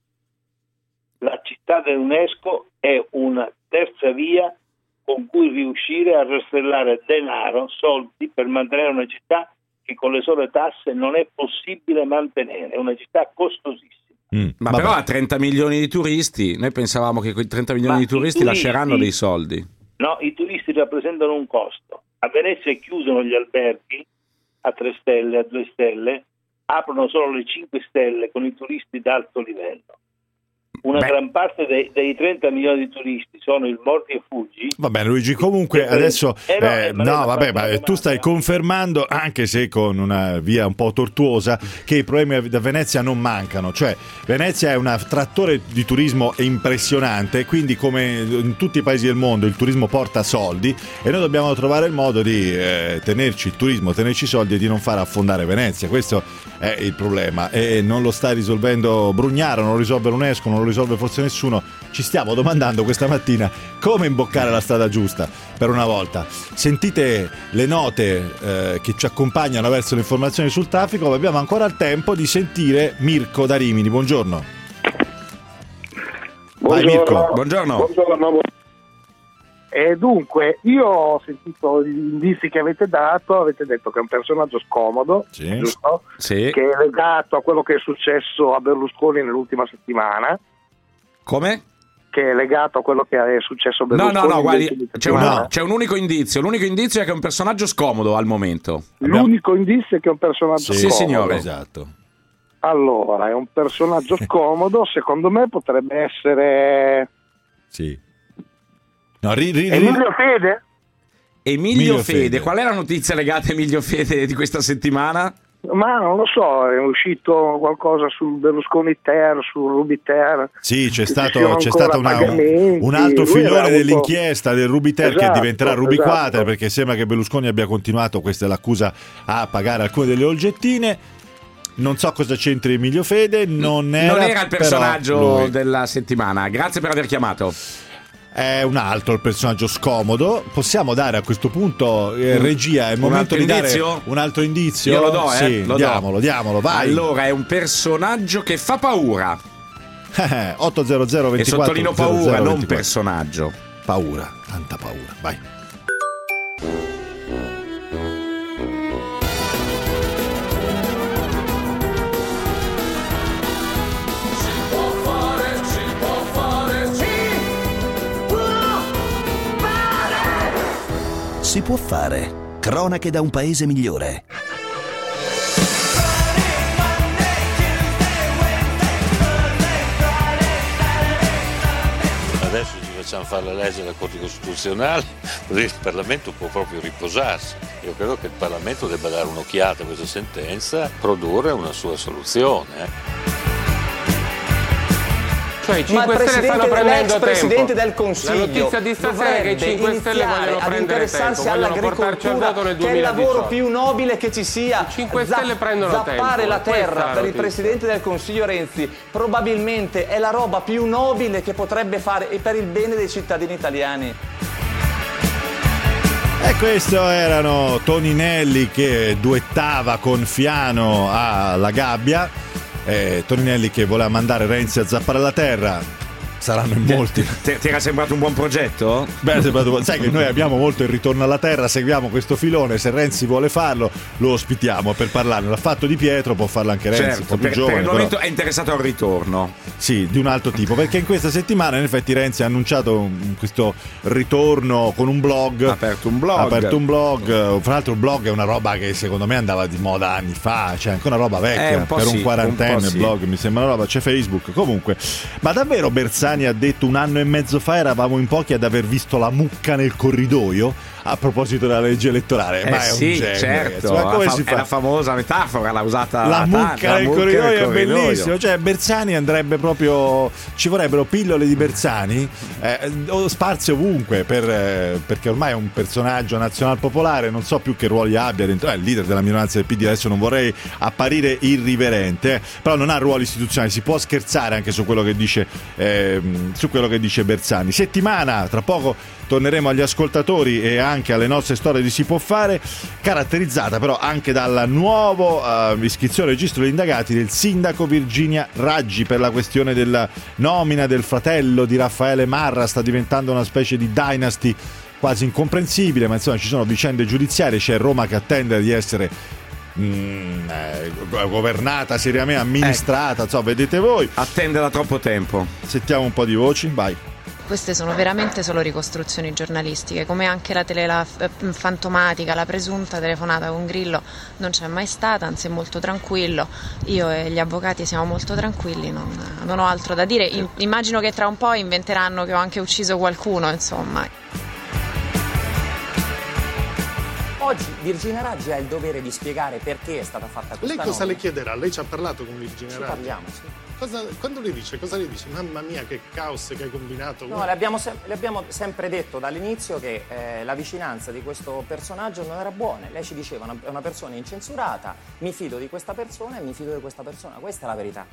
La città dell'UNESCO è una terza via con cui riuscire a rastrellare denaro, soldi per mantenere una città che con le sole tasse non è possibile mantenere, è una città costosissima. Mm, Ma vabbè. però ha trenta milioni di turisti, noi pensavamo che quei trenta milioni Ma di i turisti, turisti- lasceranno dei soldi. No, i turisti rappresentano un costo. A Venezia chiudono gli alberghi a tre stelle, a due stelle, aprono solo le cinque stelle con i turisti d'alto livello. una Beh. gran parte dei, dei trenta milioni di turisti sono il mordi e fuggi. Va bene Luigi, comunque adesso Eh, no, eh, eh, ma no lei vabbè, fa ma una tu stai confermando, anche se con una via un po' tortuosa, che i problemi da Venezia non mancano. Cioè Venezia è un attrattore di turismo impressionante, quindi come in tutti i paesi del mondo il turismo porta soldi e noi dobbiamo trovare il modo di eh, tenerci il turismo, tenerci i soldi e di non far affondare Venezia. Questo è il problema e non lo sta risolvendo Brugnaro, non lo risolve l'UNESCO, non lo risolve forse nessuno. Ci stiamo domandando questa mattina come imboccare la strada giusta per una volta. Sentite le note eh, che ci accompagnano verso le informazioni sul traffico, ma abbiamo ancora il tempo di sentire Mirko da Rimini. Buongiorno. Vai Mirko. Buongiorno. Buongiorno. E dunque, io ho sentito gli indizi che avete dato, avete detto che è un personaggio scomodo, sì. giusto? Sì. Che è legato a quello che è successo a Berlusconi nell'ultima settimana. Come? Che è legato a quello che è successo a No, Berlusconi. no, no, guardi, nell'ultima c'è un, settimana. c'è un unico indizio. L'unico indizio è che è un personaggio scomodo al momento. L'unico indizio è che è un personaggio Sì, scomodo. signore. Esatto. Allora, è un personaggio scomodo, secondo me potrebbe essere Sì. No, ri, ri, ri- Emilio Fede? Emilio Emilio Fede. Fede. Qual è la notizia legata a Emilio Fede di questa settimana? Ma non lo so, è uscito qualcosa sul Berlusconi Ter, sul Ruby Ter. Sì, c'è Che stato, ci siano c'è ancora stato una- pagamenti. un altro Lui filone aveva avuto- dell'inchiesta del Rubiter che Esatto, diventerà Ruby esatto. Quater, perché sembra che Berlusconi abbia continuato, questa è l'accusa, a pagare alcune delle olgettine. Non so cosa c'entri Emilio Fede, non era, non era il però personaggio lui. della settimana. Grazie per aver chiamato. È un altro il personaggio scomodo. Possiamo dare a questo punto, eh, regia, è il Un momento altro di dare indizio? un altro indizio? Io lo do, eh? Sì, lo diamolo, do. diamolo, vai. Allora, è un personaggio che fa paura. ottocento ventiquattro E sottolineo zero zero paura, non ventiquattro. personaggio. Paura, tanta paura, vai. Si può fare. Cronache da un paese migliore. Adesso ci facciamo fare la legge alla Corte Costituzionale, così il Parlamento può proprio riposarsi. Io credo che il Parlamento debba dare un'occhiata a questa sentenza, produrre una sua soluzione. eh. Cioè i Ma cinque il Stelle stanno presidente, prendendo l'ex tempo. presidente del Consiglio La notizia di stasera è che i cinque Stelle iniziare vogliono ad prendere interessarsi tempo, vogliono portarci al voto all'agricoltura, nel che è il lavoro duemiladiciotto. più nobile che ci sia. I cinque Stelle prendono zappare tempo, la questa è terra la per il notizia. presidente del Consiglio Renzi probabilmente è la roba più nobile che potrebbe fare e per il bene dei cittadini italiani. E questo erano Toninelli che duettava con Fiano alla gabbia. Eh, Toninelli che voleva mandare Renzi a zappare la terra. Saranno in molti. Ti, ti era sembrato un buon progetto? Beh, è sembrato- sai che noi abbiamo molto il ritorno alla terra, seguiamo questo filone, se Renzi vuole farlo lo ospitiamo per parlarne. L'ha fatto Di Pietro, può farlo anche Renzi, un Certo, po' più per, giovane. per il però- momento è interessato al ritorno. Sì, di un altro tipo, perché in questa settimana in effetti Renzi ha annunciato un- questo ritorno con un blog. Ha aperto un blog. Ha aperto un blog. Fra l'altro il blog è una roba che secondo me andava di moda anni fa, cioè anche una roba vecchia, Eh, un po' per sì, un quarantenne un po' sì. blog, mi sembra una roba, c'è Facebook. Comunque, ma davvero Bersani ha detto un anno e mezzo fa eravamo in pochi ad aver visto la mucca nel corridoio a proposito della legge elettorale? Eh Ma è sì, un genio, certo. ragazzi. Ma come la, si fa- fa? è la famosa metafora, l'ha usata La tanto, mucca la nel mucca corridoio nel è corridoio. bellissimo, cioè Bersani andrebbe proprio, ci vorrebbero pillole di Bersani eh, o sparse ovunque per, eh, perché ormai è un personaggio nazional popolare, non so più che ruoli abbia dentro, è il leader della minoranza del P D, adesso non vorrei apparire irriverente, eh, però non ha ruoli istituzionali, si può scherzare anche su quello che dice eh, su quello che dice Bersani. Settimana, tra poco torneremo agli ascoltatori e anche alle nostre storie di Si può fare, caratterizzata però anche dalla nuova uh, iscrizione al registro degli indagati del sindaco Virginia Raggi per la questione della nomina del fratello di Raffaele Marra. Sta diventando una specie di dynasty quasi incomprensibile, ma insomma ci sono vicende giudiziarie, c'è Roma che attende di essere mm, eh, governata seriamente, amministrata, insomma vedete voi. Attende da troppo tempo. Sentiamo un po' di voci, vai. Queste sono veramente solo ricostruzioni giornalistiche, come anche la tele la fantomatica, la presunta telefonata con Grillo non c'è mai stata, anzi è molto tranquillo. Io e gli avvocati siamo molto tranquilli, non, non ho altro da dire. In, immagino che tra un po' inventeranno che ho anche ucciso qualcuno, insomma. Oggi Virginia Raggi ha il dovere di spiegare perché è stata fatta questa Lei cosa nomina. le chiederà? Lei ci ha parlato con Virginia Ci Raggi? parliamo, sì. Cosa, quando le dice? Cosa le dice? Mamma mia, che caos che hai combinato. No, le abbiamo, sem- le abbiamo sempre detto dall'inizio che eh, la vicinanza di questo personaggio non era buona. Lei ci diceva una, è una persona incensurata, mi fido di questa persona e mi fido di questa persona. Questa è la verità.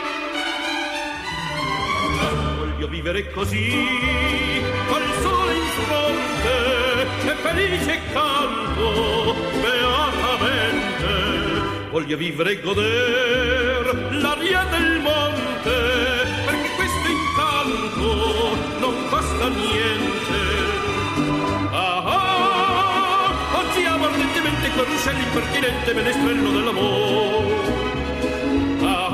Voglio vivere così, col sole in fronte, e felice e canto, beatamente. Voglio vivere e goder l'aria del monte, perché questo incanto non costa niente. Ah ah, oggi amo ardentemente con ruscello impertinente menestrello dell'amore. Ah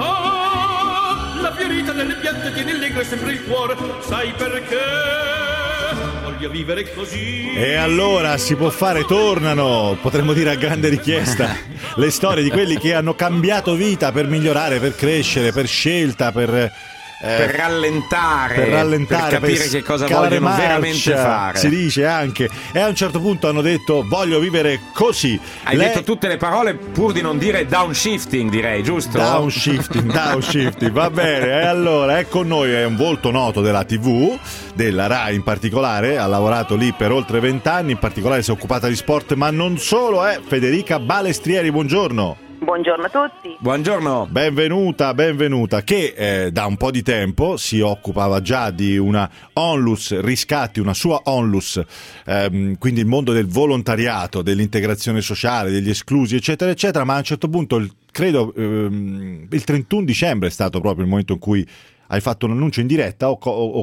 ah, la fiorita delle piante tiene allegro sempre il cuore, sai perché? Voglio vivere così. E allora si può fare, tornano, potremmo dire a grande richiesta, le storie di quelli che hanno cambiato vita per migliorare, per crescere, per scelta, per... Eh, per rallentare, per rallentare, per capire per che cosa scalare vogliono marcia, veramente fare. Si dice anche. E a un certo punto hanno detto voglio vivere così. Hai Lei... detto tutte le parole pur di non dire downshifting, direi, giusto? Downshifting, downshifting, va bene. E allora è con noi, è un volto noto della tivù, della Rai in particolare, ha lavorato lì per oltre vent'anni, in particolare si è occupata di sport, ma non solo, è Federica Balestrieri, buongiorno. Buongiorno a tutti. Buongiorno. Benvenuta, benvenuta, che eh, da un po' di tempo si occupava già di una onlus riscatti, una sua onlus, ehm, quindi il mondo del volontariato, dell'integrazione sociale, degli esclusi, eccetera, eccetera, ma a un certo punto, il, credo, ehm, il trentuno dicembre è stato proprio il momento in cui hai fatto un annuncio in diretta o... o, o,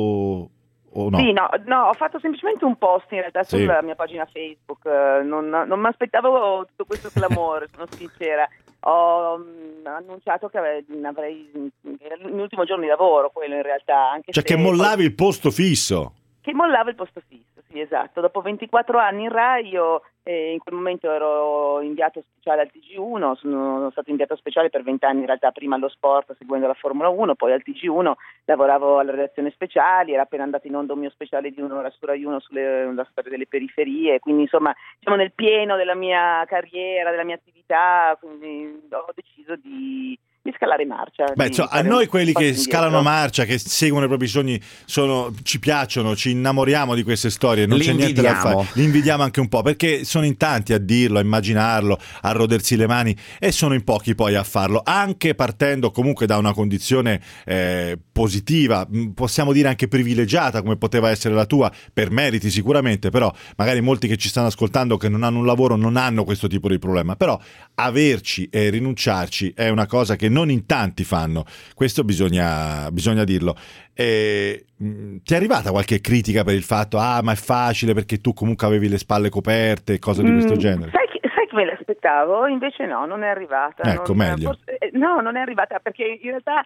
o O no? Sì, no, no, ho fatto semplicemente un post in realtà Sì. sulla mia pagina Facebook, eh, non, non mi aspettavo tutto questo clamore, sono sincera. Ho mh, annunciato che avrei, avrei l'ultimo giorno di lavoro, quello in realtà. Anche Cioè se che mollavi il posto fisso. Che mollavo il posto fisso, sì, esatto. Dopo ventiquattro anni in Rai io eh, in quel momento ero inviato speciale al T G uno, sono stato inviato speciale per vent'anni in realtà, prima allo sport seguendo la Formula uno, poi al T G uno lavoravo alla redazione speciali, era appena andato in onda un mio speciale di un'ora su Rai uno sulla storia delle periferie, quindi insomma siamo nel pieno della mia carriera, della mia attività, quindi ho deciso di... di scalare marcia. Beh, di cioè, a fare noi un quelli passo che indietro. scalano marcia, che seguono i propri sogni, sono, ci piacciono, ci innamoriamo di queste storie, non c'è niente da fare. Li invidiamo anche un po', perché sono in tanti a dirlo, a immaginarlo, a rodersi le mani, e sono in pochi poi a farlo, anche partendo comunque da una condizione eh, positiva, possiamo dire anche privilegiata, come poteva essere la tua, per meriti sicuramente, però magari molti che ci stanno ascoltando che non hanno un lavoro non hanno questo tipo di problema, però averci e rinunciarci è una cosa che non in tanti fanno, questo bisogna, bisogna dirlo. E, mh, ti è arrivata qualche critica per il fatto ah ma è facile perché tu comunque avevi le spalle coperte, cose di questo Mm, genere? Sai che, sai che me l'aspettavo? Invece no, non è arrivata. Ecco, non, meglio. forse- eh, no, non è arrivata perché in realtà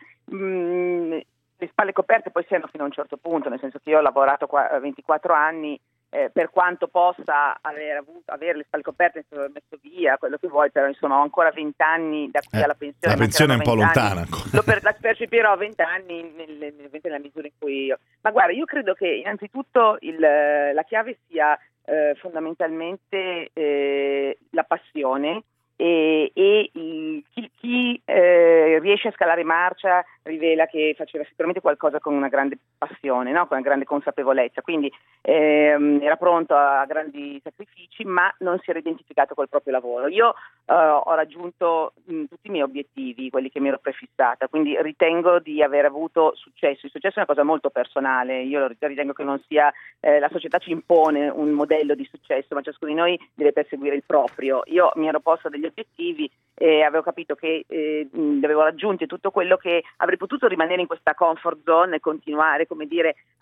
mh, le spalle coperte poi siano fino a un certo punto, nel senso che io ho lavorato qua, ventiquattro anni, eh, per quanto possa aver avuto, avere le spalle coperte, sono messo via, quello che vuoi, però insomma ho ancora venti anni da qui Eh, alla pensione. la pensione è un po' mancheranno lontana venti ancora. anni. Lo per, la percepirò a venti anni nelle, nelle, nella misura in cui io. Ma guarda, io credo che innanzitutto il, la chiave sia eh, fondamentalmente eh, la passione e, e il- chi, chi eh, riesce a scalare marcia rivela che faceva sicuramente qualcosa con una grande passione, no? Con una grande consapevolezza, quindi ehm, era pronto a grandi sacrifici, ma non si era identificato col proprio lavoro. Io eh, ho raggiunto mh, tutti i miei obiettivi, quelli che mi ero prefissata, quindi ritengo di aver avuto successo. Il successo è una cosa molto personale, io ritengo che non sia, eh, la società ci impone un modello di successo, ma ciascuno di noi deve perseguire il proprio. Io mi ero posta degli obiettivi eh, avevo capito che eh, mh, avevo raggiunto tutto quello che avrei potuto rimanere in questa comfort zone e continuare, come dire, eh,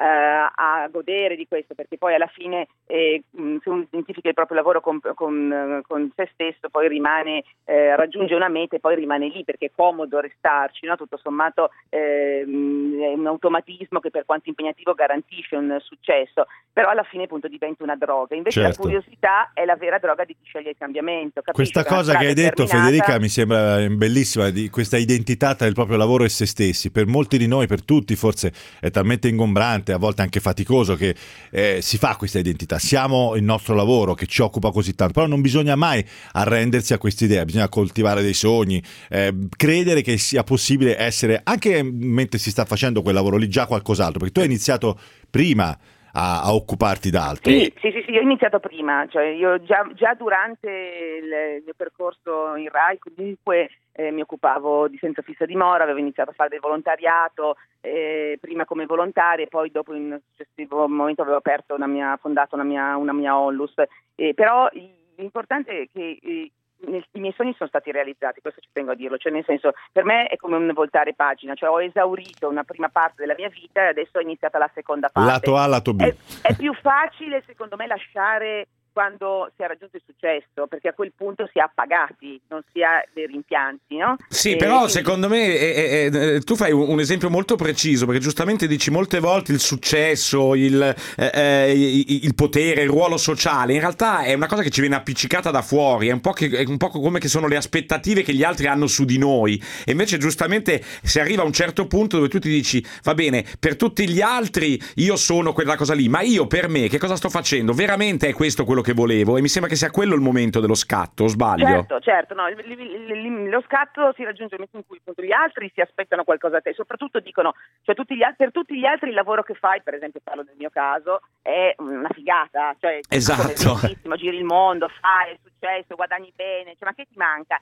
a godere di questo, perché poi alla fine eh, mh, se uno identifica il proprio lavoro con, con, con se stesso, poi rimane, eh, raggiunge una meta e poi rimane lì, perché è comodo restarci, no? Tutto sommato eh, mh, è un automatismo che per quanto impegnativo garantisce un successo, però alla fine appunto diventa una droga. Invece Certo. la curiosità è la vera droga di chi sceglie il cambiamento. Capisci? Questa È una cosa che strada hai detto, determinata. Federica, mi sembra bellissima, di questa identità tra il proprio lavoro e se stessi. Per molti di noi, per tutti, forse è talmente ingombrante, a volte anche faticoso, che eh, si fa questa identità. Siamo il nostro lavoro che ci occupa così tanto, però non bisogna mai arrendersi a questa idea, bisogna coltivare dei sogni, eh, credere che sia possibile essere, anche mentre si sta facendo quel lavoro lì, già qualcos'altro, perché tu hai iniziato prima a, a occuparti d'altro. Sì, sì, sì, sì, io ho iniziato prima, cioè io già, già durante il mio percorso in Rai comunque eh, mi occupavo di Senza fissa dimora, avevo iniziato a fare del volontariato, eh, prima come volontaria e poi dopo in un successivo momento avevo aperto una mia, fondato una mia, una mia onlus, eh, però l'importante è che eh, i miei sogni sono stati realizzati, questo ci tengo a dirlo, cioè nel senso, per me è come un voltare pagina, cioè ho esaurito una prima parte della mia vita e adesso è iniziata la seconda parte. Lato A, lato B. È, è più facile secondo me lasciare quando si è raggiunto il successo, perché a quel punto si è appagati, non si ha dei rimpianti, no? Sì, E però quindi- secondo me eh, eh, tu fai un, un esempio molto preciso, perché giustamente dici molte volte il successo, il, eh, eh, il il potere, il ruolo sociale, in realtà è una cosa che ci viene appiccicata da fuori, è un po' che, è un po' come che sono le aspettative che gli altri hanno su di noi, e invece giustamente si arriva a un certo punto dove tu ti dici va bene, per tutti gli altri io sono quella cosa lì, ma io per me che cosa sto facendo? Veramente è questo quello che volevo? E mi sembra che sia quello il momento dello scatto, o sbaglio? Certo, certo, no, il- il- il- lo scatto si raggiunge nel momento in cui appunto, gli altri si aspettano qualcosa da te, soprattutto dicono, cioè tutti gli al- per tutti gli altri il lavoro che fai, per esempio parlo del mio caso, è una figata, cioè Esatto. bellissimo, giri il mondo, fai il successo, guadagni bene, cioè ma che ti manca?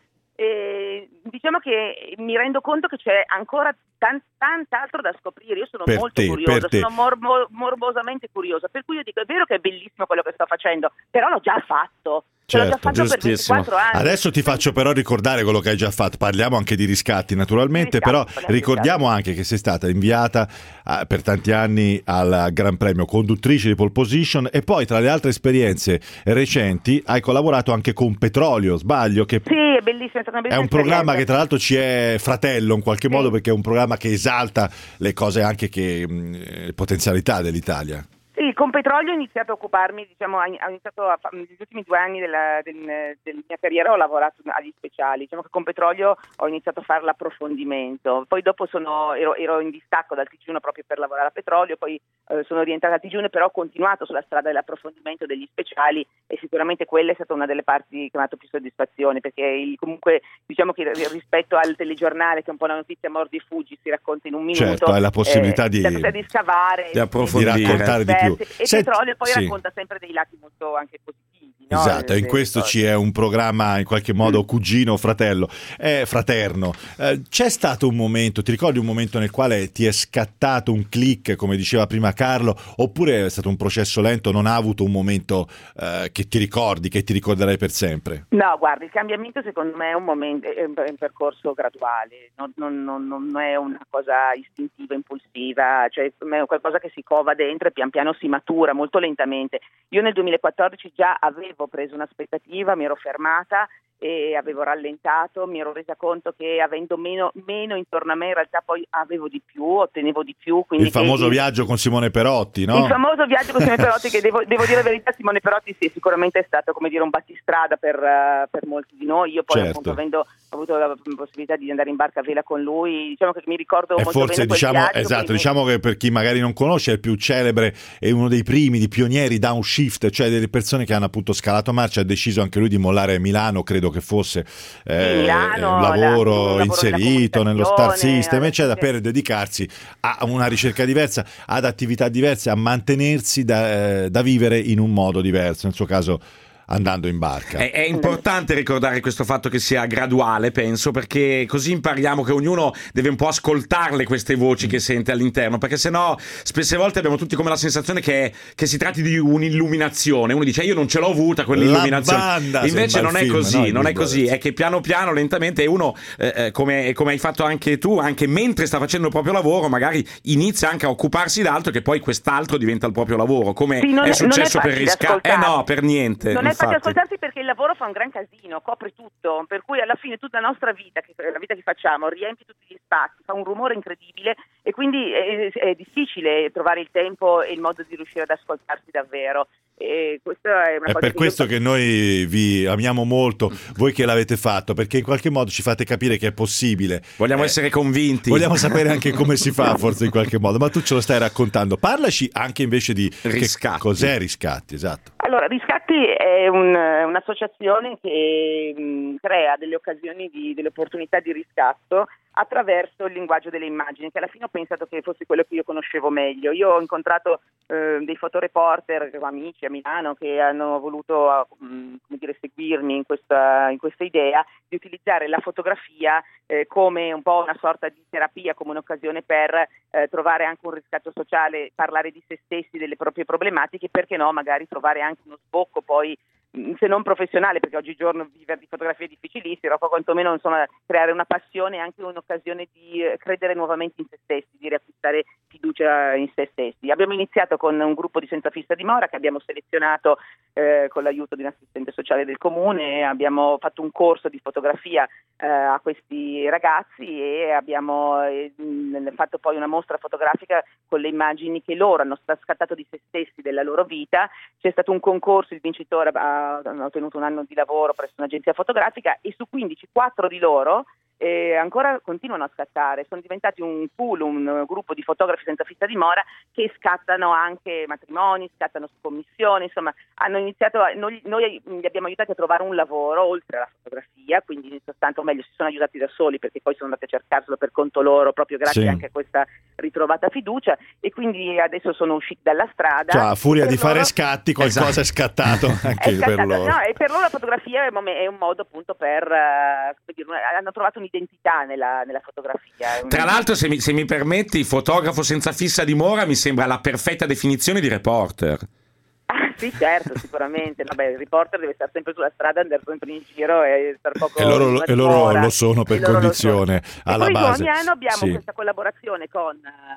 E diciamo che mi rendo conto che c'è ancora tan- tant'altro da scoprire. Io sono Per molto te, curiosa, per te. sono morbo- morbosamente curiosa, per cui io dico è vero che è bellissimo quello che sto facendo, però l'ho già fatto. Ce l'ho già Certo, fatto per giustissimo. ventiquattro anni. Adesso ti faccio però ricordare quello che hai già fatto. Parliamo anche di riscatti, naturalmente, Riscatti, però parliamo di ricordiamo anche che sei stata inviata eh, per tanti anni al Gran Premio conduttrice di Pole Position, e poi tra le altre esperienze recenti hai collaborato anche con Petrolio, sbaglio? Che Sì, è bellissimo, è stata una è bellissima un programma che esperienza. tra l'altro ci è fratello in qualche modo, perché è un programma che esalta le cose anche che mh, le potenzialità dell'Italia. Sì, con Petrolio ho iniziato a occuparmi, diciamo, ho iniziato a fa- negli ultimi due anni della, del- della mia carriera ho lavorato agli speciali, diciamo che con Petrolio ho iniziato a fare l'approfondimento, poi dopo sono, ero, ero in distacco dal T G uno proprio per lavorare a Petrolio, poi eh, sono rientrata al T G uno, però ho continuato sulla strada dell'approfondimento degli speciali e sicuramente quella è stata una delle parti che mi ha dato più soddisfazione, perché il- comunque diciamo che rispetto al telegiornale, che è un po' la notizia mordi e fuggi, si racconta in un minuto, Certo, hai la possibilità eh, di- la possibilità di scavare, di approfondire, di raccontare di più. e Senti- Petrolio poi sì. racconta sempre dei lati molto anche positivi, no? Esatto, Eh, in questo ci è un programma in qualche modo cugino, fratello, eh, fraterno. Eh, c'è stato un momento, ti ricordi un momento nel quale ti è scattato un click, come diceva prima Carlo, oppure è stato un processo lento, non ha avuto un momento eh, che ti ricordi, che ti ricorderai per sempre? No, guarda, il cambiamento secondo me è un momento, è un, è un percorso graduale, non, non- non- non è una cosa istintiva, impulsiva, cioè è qualcosa che si cova dentro e pian piano si matura molto lentamente. Io nel duemilaquattordici già avevo preso un'aspettativa, mi ero fermata e avevo rallentato, mi ero resa conto che avendo meno, meno intorno a me in realtà poi avevo di più, ottenevo di più. Quindi Il famoso che- viaggio con Simone Perotti, no? Il famoso viaggio con Simone Perotti, che devo, devo dire la verità, Simone Perotti sì, sicuramente è stato come dire un battistrada per, eh, per molti di noi. Io poi Certo. appunto avendo avuto la possibilità di andare in barca a vela con lui, diciamo che mi ricordo E molto forse bene quel diciamo, viaggio, esatto, quindi- diciamo che per chi magari non conosce è il più celebre e uno dei primi, di pionieri downshift, cioè delle persone che hanno appunto scalato marcia, ha deciso anche lui di mollare a Milano, credo che fosse eh, Milano, un la- un lavoro lavoro inserito nella nello Star comunicazione, System, eccetera, sì. per dedicarsi a una ricerca diversa, ad attività diverse, a mantenersi da, eh, da vivere in un modo diverso, nel suo caso andando in barca. È, è importante ricordare questo fatto che sia graduale, penso, perché così impariamo che ognuno deve un po' ascoltarle queste voci che sente all'interno, perché sennò spesse volte abbiamo tutti come la sensazione che, che si tratti di un'illuminazione. Uno dice io non ce l'ho avuta quell'illuminazione, banda, invece non è film, così, no? non è così, è che piano piano, lentamente uno, eh, come, come hai fatto anche tu, anche mentre sta facendo il proprio lavoro, magari inizia anche a occuparsi d'altro, che poi quest'altro diventa il proprio lavoro, come Sì, non è è- successo non è per facile Riscatti. Eh ascoltarsi. no, per niente. Non è facile infatti. ascoltarsi perché il lavoro fa un gran casino, copre tutto, per cui alla fine tutta la nostra vita, che, la vita che facciamo, riempie tutti gli spazi, fa un rumore incredibile e quindi è, è difficile trovare il tempo e il modo di riuscire ad ascoltarsi davvero. E questa è una È cosa per che questo io- che noi vi amiamo molto, voi che l'avete fatto, perché in qualche modo ci fate capire che è possibile. Vogliamo essere convinti. Vogliamo sapere anche come si fa, forse in qualche modo, ma tu ce lo stai raccontando. Parlaci anche invece di Riscatti. Che cos'è Riscatti, esatto. Allora, Riscatti è un- un'associazione che mh, crea delle occasioni, di, delle opportunità di riscatto attraverso il linguaggio delle immagini, che alla fine ho pensato che fosse quello che io conoscevo meglio. Io ho incontrato eh, dei fotoreporter, amici a Milano, che hanno voluto mh, come dire, seguirmi in questa, in questa idea di utilizzare la fotografia eh, come un po' una sorta di terapia, come un'occasione per eh, trovare anche un riscatto sociale, parlare di se stessi, delle proprie problematiche, perché no, magari trovare anche uno sbocco poi, mh, se non professionale, perché oggigiorno vivere di fotografia è difficilissimo, però quantomeno insomma creare una passione e anche un'occasione di eh, credere nuovamente in se stessi, di riacquistare fiducia in se stessi. Abbiamo iniziato con un gruppo di Senza Fissa Dimora che abbiamo selezionato eh, con l'aiuto di un assistente sociale del comune, abbiamo fatto un corso di fotografia eh, a questi ragazzi e abbiamo eh, mh, fatto poi una mostra fotografica con le immagini che loro hanno sta- scattato di se stessi, della loro vita. C'è stato un concorso, il vincitore ha, ha ottenuto un anno di lavoro presso un'agenzia fotografica e su quindici, quattro di loro eh, ancora continuano a scattare, sono diventati un pool, un gruppo di fotografi senza fissa dimora che scattano anche matrimoni, scattano su commissioni, insomma hanno iniziato, a, noi, noi li abbiamo aiutati a trovare un lavoro oltre alla fotografia, quindi in sostanza, o meglio si sono aiutati da soli perché poi sono andati a cercarselo per conto loro proprio grazie Sì. anche a questa ritrovata fiducia e quindi adesso sono usciti dalla strada. Cioè, a furia E di per fare loro- scatti, qualcosa è scattato anche è per scattata- loro. no, e per loro la fotografia è un, mom- è un modo appunto per eh, come dire, una- hanno trovato un'identità nella, nella fotografia. Tra l'altro, se mi, se mi permetti, fotografo senza fissa dimora mi sembra la perfetta definizione di reporter. Ah, sì, certo, sicuramente. Vabbè, il reporter deve stare sempre sulla strada, andare sempre in giro e stare poco E loro, in una e loro dimora. lo sono per E loro lo condizione sono. alla e poi base. ogni anno abbiamo Sì. questa collaborazione con,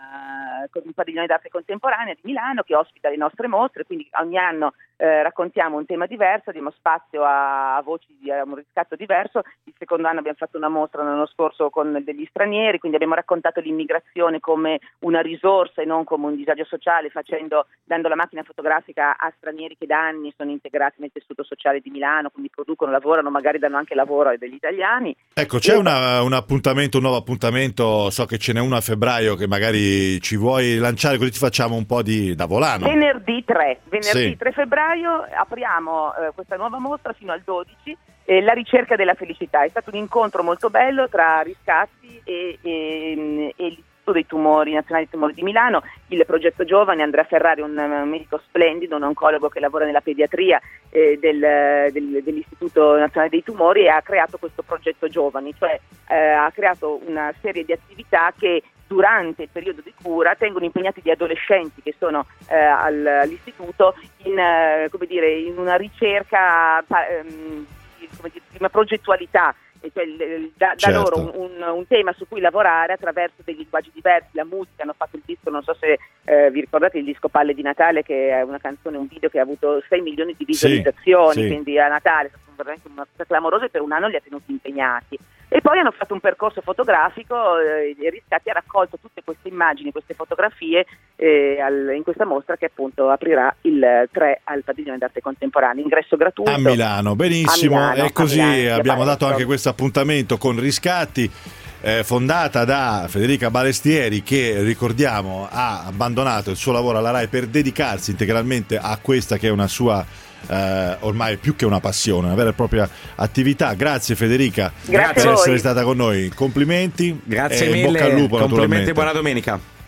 eh, con il Padiglione d'Arte Contemporanea di Milano che ospita le nostre mostre, quindi ogni anno eh, raccontiamo un tema diverso, diamo spazio a, a voci di a un riscatto diverso. Il secondo anno abbiamo fatto una mostra l'anno scorso con degli stranieri, quindi abbiamo raccontato l'immigrazione come una risorsa e non come un disagio sociale, facendo, dando la macchina fotografica a stranieri che da anni sono integrati nel tessuto sociale di Milano, quindi producono, lavorano, magari danno anche lavoro a degli italiani. Ecco, c'è E- una- un appuntamento, un nuovo appuntamento, so che ce n'è uno a febbraio che magari ci vuoi lanciare, così ti facciamo un po' di da volano. Venerdì tre, venerdì Sì. tre febbraio apriamo eh, questa nuova mostra fino al dodici, eh, la ricerca della felicità. È stato un incontro molto bello tra Riscatti e, e, e l'Istituto dei Tumori Nazionali dei Tumori di Milano, il progetto Giovani, Andrea Ferrari, un eh, medico splendido, un oncologo che lavora nella pediatria eh, del, del- dell'Istituto Nazionale dei Tumori e ha creato questo progetto Giovani, cioè eh, ha creato una serie di attività che durante il periodo di cura tengono impegnati gli adolescenti che sono eh, al- all'istituto in, eh, come dire, in una ricerca pa- ehm, di, come dire, di una progettualità, e cioè il- il- da, da Certo. loro un, un- un tema su cui lavorare attraverso dei linguaggi diversi, la musica. Hanno fatto il disco, non so se eh, vi ricordate il disco Palle di Natale, che è una canzone, un video che ha avuto sei milioni di visualizzazioni, sì. quindi a Natale è stato veramente una cosa clamorosa e per un anno li ha tenuti impegnati. E poi hanno fatto un percorso fotografico eh, e Riscatti ha raccolto tutte queste immagini, queste fotografie eh, al- in questa mostra che appunto aprirà il tre al Padiglione d'Arte Contemporanea, ingresso gratuito. A Milano, benissimo, A Milano, e così a Milano, abbiamo a dato Pareto. anche questo appuntamento con Riscatti, eh, fondata da Federica Balestieri, che ricordiamo ha abbandonato il suo lavoro alla RAI per dedicarsi integralmente a questa che è una sua eh, ormai più che una passione, una vera e propria attività. Grazie Federica Grazie per a voi. essere stata con noi, complimenti, Grazie e in mille, bocca al lupo, complimenti naturalmente. e buona domenica.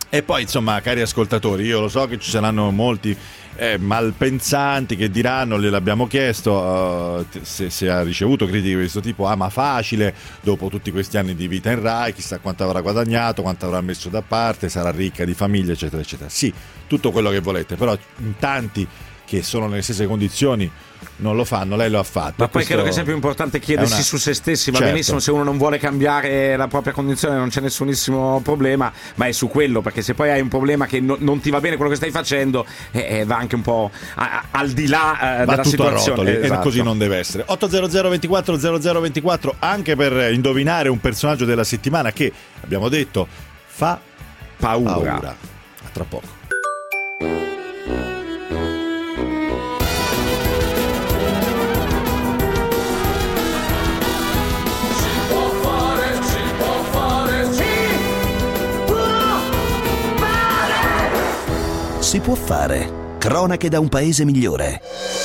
E poi insomma, cari ascoltatori, io lo so che ci saranno molti eh, malpensanti che diranno, gliel'abbiamo chiesto uh, se, se ha ricevuto critiche di questo tipo, ah ma facile, dopo tutti questi anni di vita in Rai, chissà quanto avrà guadagnato, quanto avrà messo da parte, sarà ricca di famiglia, eccetera eccetera. Sì, tutto quello che volete, però in tanti che sono nelle stesse condizioni non lo fanno, lei lo ha fatto. Ma poi Questo credo che sia più importante chiedersi una... su se stessi, va certo. benissimo se uno non vuole cambiare la propria condizione, non c'è nessunissimo problema, ma è su quello, perché se poi hai un problema che no, non ti va bene quello che stai facendo, eh, eh, va anche un po' a, a, al di là eh, va della tutto situazione. a rotoli, esatto. E così non deve essere. Ottocento ventiquattro zero zero ventiquattro anche per indovinare un personaggio della settimana che abbiamo detto fa paura. paura. A tra poco. Si può fare. Cronache da un paese migliore.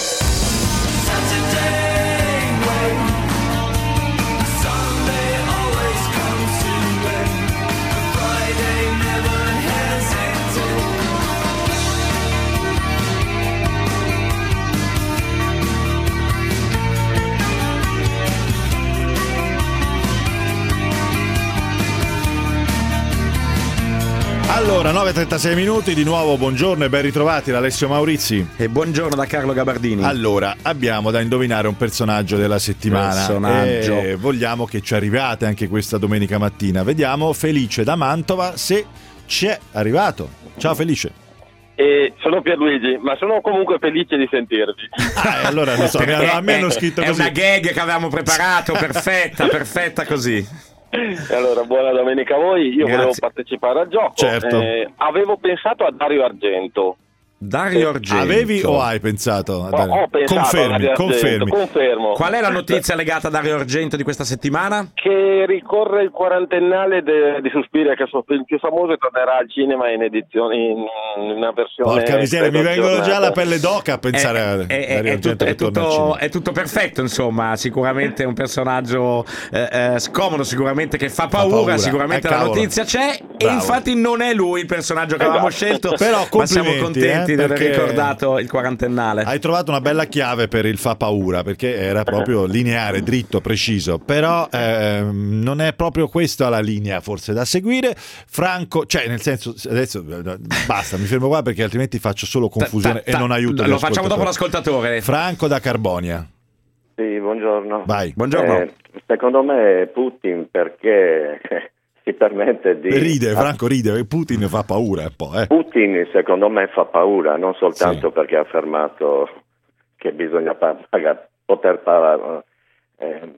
Allora, nove e trentasei minuti, di nuovo buongiorno e ben ritrovati da Alessio Maurizi. E buongiorno da Carlo Gabardini. Allora, abbiamo da indovinare un personaggio della settimana. Personaggio. E vogliamo che ci arriviate anche questa domenica mattina. Vediamo Felice da Mantova se ci è arrivato. Ciao Felice. Eh, sono Pierluigi, ma sono comunque felice di sentirvi. Ah, allora lo so, a me hanno scritto è così. È una gag che avevamo preparato, perfetta, perfetta così. Allora, buona domenica a voi. Io Grazie. volevo partecipare al gioco. Certo. Eh, avevo pensato a Dario Argento. Dario Argento. Avevi o hai pensato? Ho, ho pensato confermi, a Dario Argento, confermi. confermo. Qual è la notizia legata a Dario Argento di questa settimana? Che ricorre il quarantennale de, di Suspiria, che è il suo film più famoso, e tornerà al cinema in edizione, in, in una versione. Porca miseria, mi vengono già la pelle d'oca a pensare È, a è, è, Dario è, Argento tutto, che è, torna al tutto, cinema. è tutto perfetto, insomma, sicuramente un personaggio eh, eh, scomodo, sicuramente che fa paura, paura. sicuramente Eh, la cavolo. notizia c'è. Bravo. E infatti non è lui il personaggio che avevamo scelto, Però ma siamo complimenti, contenti eh, di aver perché ricordato il quarantennale. Hai trovato una bella chiave per il fa paura, perché era proprio lineare, dritto, preciso, però ehm, non è proprio questa la linea forse da seguire. Franco, cioè nel senso, adesso eh, basta, mi fermo qua perché altrimenti faccio solo confusione Ta- ta- e non aiuto. Lo facciamo dopo l'ascoltatore. Franco da Carbonia. Sì, buongiorno. Vai. Buongiorno. Eh, secondo me Putin perché si permette di... Ride, Franco ride, Putin fa paura un po', eh. Putin secondo me fa paura, non soltanto Sì. perché ha affermato che bisogna pagare, poter pagare, eh,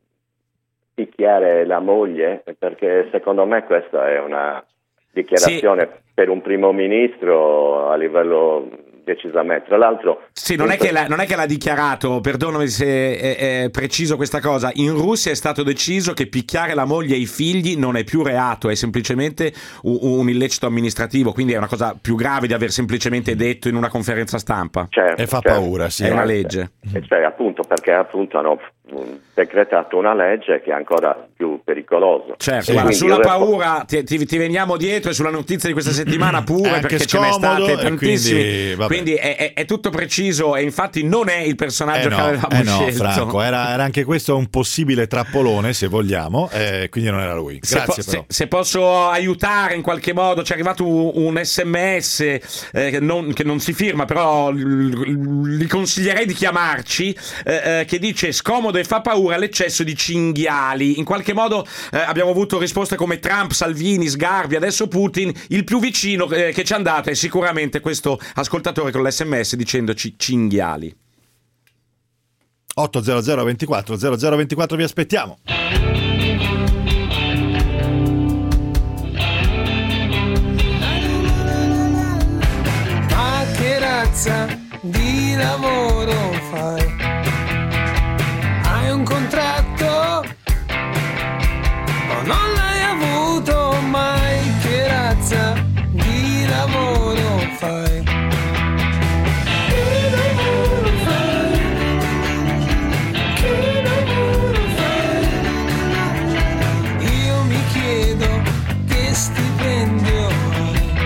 picchiare la moglie, perché secondo me questa è una dichiarazione sì. per un primo ministro a livello decisamente. Tra l'altro sì, non è, che la, non è che l'ha dichiarato, perdonami se è, è preciso questa cosa, in Russia è stato deciso che picchiare la moglie e i figli non è più reato, è semplicemente un, un illecito amministrativo, quindi è una cosa più grave di aver semplicemente detto in una conferenza stampa. Certo, e fa certo. paura, sì. È una legge. E cioè, appunto, perché appunto hanno decretato una legge che è ancora più pericolosa. Certo, sì, guarda, sulla repo... paura ti, ti, ti veniamo dietro, e sulla notizia di questa settimana pure, Anche perché ce ne state tantissimi, quindi, quindi è, è, è tutto preciso, e infatti non è il personaggio eh no, che avevamo eh no, scelto. Franco, era, era anche questo un possibile trappolone, se vogliamo, eh, quindi non era lui. Grazie. Se, però. se, se posso aiutare in qualche modo, ci è arrivato un, un sms eh, che, non, che non si firma, però gli consiglierei di chiamarci, eh, eh, che dice: scomodo e fa paura l'eccesso di cinghiali. In qualche modo eh, abbiamo avuto risposte come Trump, Salvini, Sgarbi, adesso Putin. Il più vicino eh, che ci è andato è sicuramente questo ascoltatore con l'sms dicendoci cinghiali. ottocento ventiquattro zero zero ventiquattro, vi aspettiamo. Ma che razza di lavoro fai? Hai un contratto o non l'hai avuto mai? Che razza di lavoro fai? Che lavoro fai? Che lavoro fai? Io mi chiedo che stipendio hai.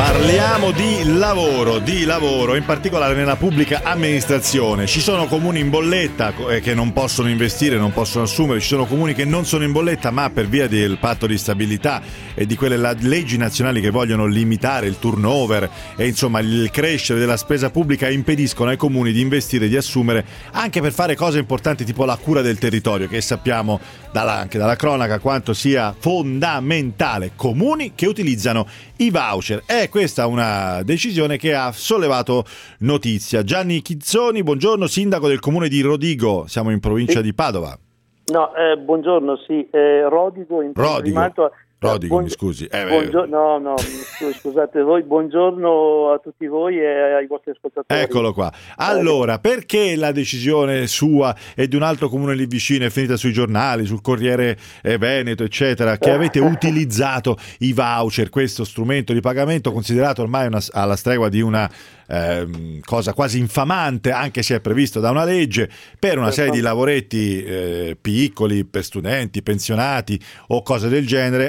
Parliamo di lavoro, di lavoro, in particolare nella pubblica amministrazione. Ci sono comuni in bolletta eh, che non possono investire, non possono assumere, ci sono comuni che non sono in bolletta, ma per via del patto di stabilità e di quelle la- leggi nazionali che vogliono limitare il turnover e insomma il crescere della spesa pubblica impediscono ai comuni di investire, di assumere, anche per fare cose importanti tipo la cura del territorio, che sappiamo dalla, anche dalla cronaca quanto sia fondamentale. Comuni che utilizzano i voucher. È questa una decisione che ha sollevato notizia. Gianni Chizzoni, buongiorno, sindaco del comune di Rodigo, siamo in provincia sì. di Padova. No, eh, buongiorno, sì, eh, Rodigo in Rodigo. Mantua. Rodigo, Buong- mi scusi. Eh, buongio- no, no, mi scusate voi, buongiorno a tutti voi e ai vostri ascoltatori. Eccolo qua. Allora, perché la decisione sua e di un altro comune lì vicino è finita sui giornali, sul Corriere Veneto, eccetera, che avete utilizzato i voucher, questo strumento di pagamento considerato ormai una, alla stregua di una eh, cosa quasi infamante, anche se è previsto da una legge, per una serie di lavoretti eh, piccoli, per studenti, pensionati o cose del genere,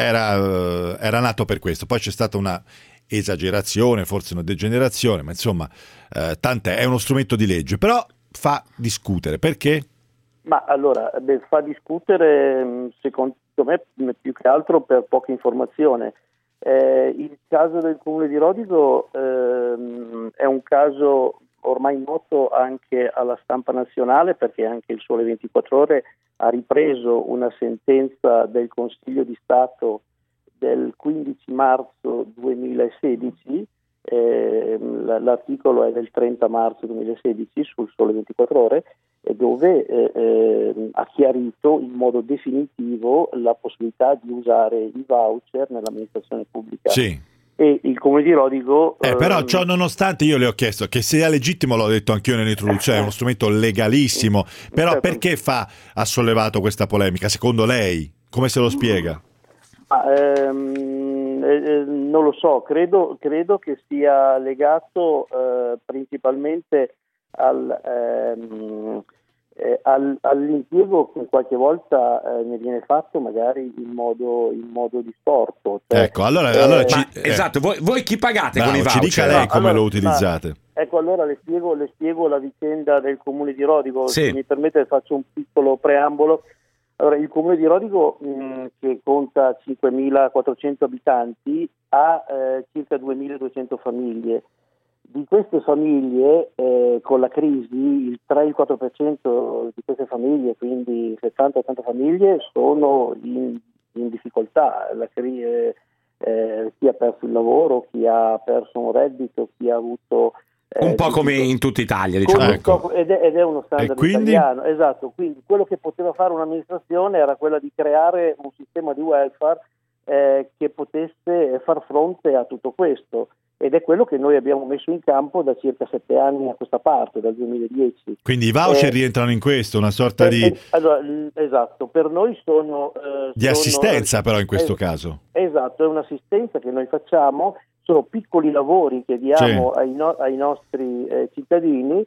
era, era nato per questo. Poi c'è stata una esagerazione, forse una degenerazione, ma insomma eh, tant'è, è uno strumento di legge, però fa discutere. Perché? Ma allora, beh, fa discutere secondo me più che altro per poca informazione. Eh, il caso del comune di Rodigo ehm, è un caso ormai noto anche alla stampa nazionale, perché anche il Sole ventiquattro Ore ha ripreso una sentenza del Consiglio di Stato del quindici marzo duemilasedici, eh, l'articolo è del trenta marzo duemilasedici sul Sole ventiquattro Ore, dove eh, eh, ha chiarito in modo definitivo la possibilità di usare i voucher nell'amministrazione pubblica. Sì. E il comune di Rodigo eh, però ciò nonostante io le ho chiesto che sia legittimo, l'ho detto anch'io nell'introduzione, è uno strumento legalissimo, però perché fa ha sollevato questa polemica secondo lei? Come se lo spiega? Ma, ehm, eh, non lo so, credo, credo che sia legato eh, principalmente al, ehm, eh, al, all'impiego che qualche volta eh, ne viene fatto magari in modo, in modo distorto. Cioè, ecco, allora, eh, allora ci, Ma, eh, esatto, voi, voi chi pagate bravo, con i ci voucher? dica lei No, come allora, lo utilizzate. Ma, ecco, allora le spiego, le spiego la vicenda del comune di Rodigo. Sì. Se mi permette faccio un piccolo preambolo. Allora, il comune di Rodigo, mh, che conta cinquemilaquattrocento abitanti, ha eh, circa duemiladuecento famiglie. Di queste famiglie, eh, con la crisi, il tre quattro per cento di queste famiglie, quindi settanta ottanta famiglie, sono in, in difficoltà. La cri- eh, eh, chi ha perso il lavoro, chi ha perso un reddito, chi ha avuto... Eh, un po' come in tutta Italia, diciamo. Come- Ecco. ed, è, ed è uno standard E quindi? italiano, esatto. Quindi quello che poteva fare un'amministrazione era quella di creare un sistema di welfare eh, che potesse far fronte a tutto questo, ed è quello che noi abbiamo messo in campo da circa sette anni a questa parte, dal duemiladieci. Quindi i voucher Eh, rientrano in questo, una sorta Eh, di, eh, allora, l- esatto, per noi sono... eh, di sono- assistenza però in questo eh, caso. Esatto, è un'assistenza che noi facciamo, sono piccoli lavori che diamo ai, no- ai nostri eh, cittadini,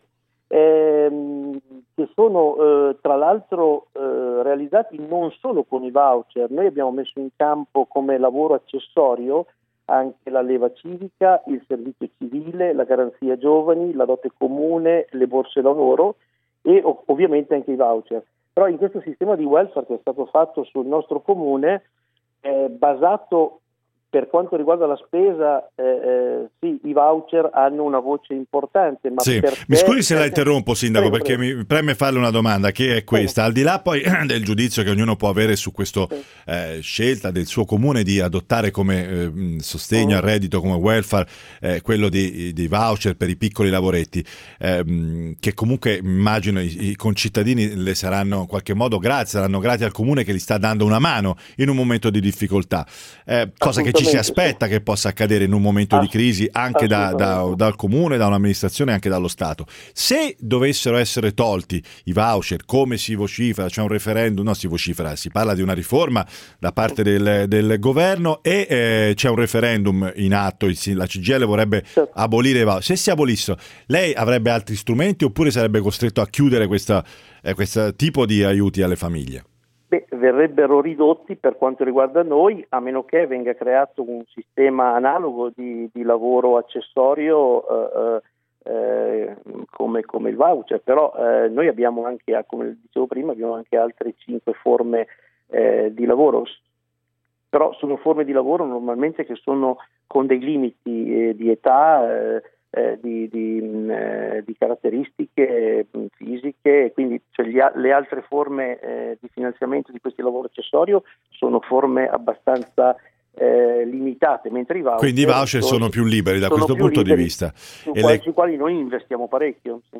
ehm, che sono eh, tra l'altro eh, realizzati non solo con i voucher. Noi abbiamo messo in campo come lavoro accessorio anche la leva civica, il servizio civile, la garanzia giovani, la dote comune, le borse lavoro e ov- ovviamente anche i voucher. Però in questo sistema di welfare che è stato fatto sul nostro comune è basato, per quanto riguarda la spesa, eh, eh, sì, i voucher hanno una voce importante, ma Sì. perché... Mi scusi se la perché- interrompo, sindaco, Prego, perché prego. mi preme farle una domanda che è questa, al di là poi del giudizio che ognuno può avere su questa eh, scelta del suo comune di adottare come eh, mh, sostegno Mm. al reddito, come welfare, eh, quello di- dei voucher per i piccoli lavoretti, eh, mh, che comunque immagino i, i concittadini le saranno in qualche modo grati, saranno grati al comune che gli sta dando una mano in un momento di difficoltà, eh, cosa che ci si Assolutamente, aspetta che possa accadere in un momento di Ass- crisi anche da, da- assolutamente. dal comune, da un'amministrazione e anche dallo Stato. Se dovessero essere tolti i voucher, come si vocifera, c'è un referendum, no si vocifera, si parla di una riforma da parte del, del governo e eh, c'è un referendum in atto, il- la C G I L vorrebbe abolire i voucher. Se si abolissero, lei avrebbe altri strumenti oppure sarebbe costretto a chiudere questa, eh, questo tipo di aiuti alle famiglie? Beh, verrebbero ridotti per quanto riguarda noi, a meno che venga creato un sistema analogo di, di lavoro accessorio eh, eh, come, come il voucher, però eh, noi abbiamo anche, come dicevo prima, abbiamo anche altre cinque forme eh, di lavoro, però sono forme di lavoro normalmente che sono con dei limiti eh, di età, eh, eh, di, di, eh, di caratteristiche eh, fisiche, quindi cioè, gli, le altre forme eh, di finanziamento di questi lavori accessorio sono forme abbastanza eh, limitate, mentre i voucher, quindi i voucher sono, sono più liberi da questo punto di vista. Su e quali, le... sui quali noi investiamo parecchio. Sì.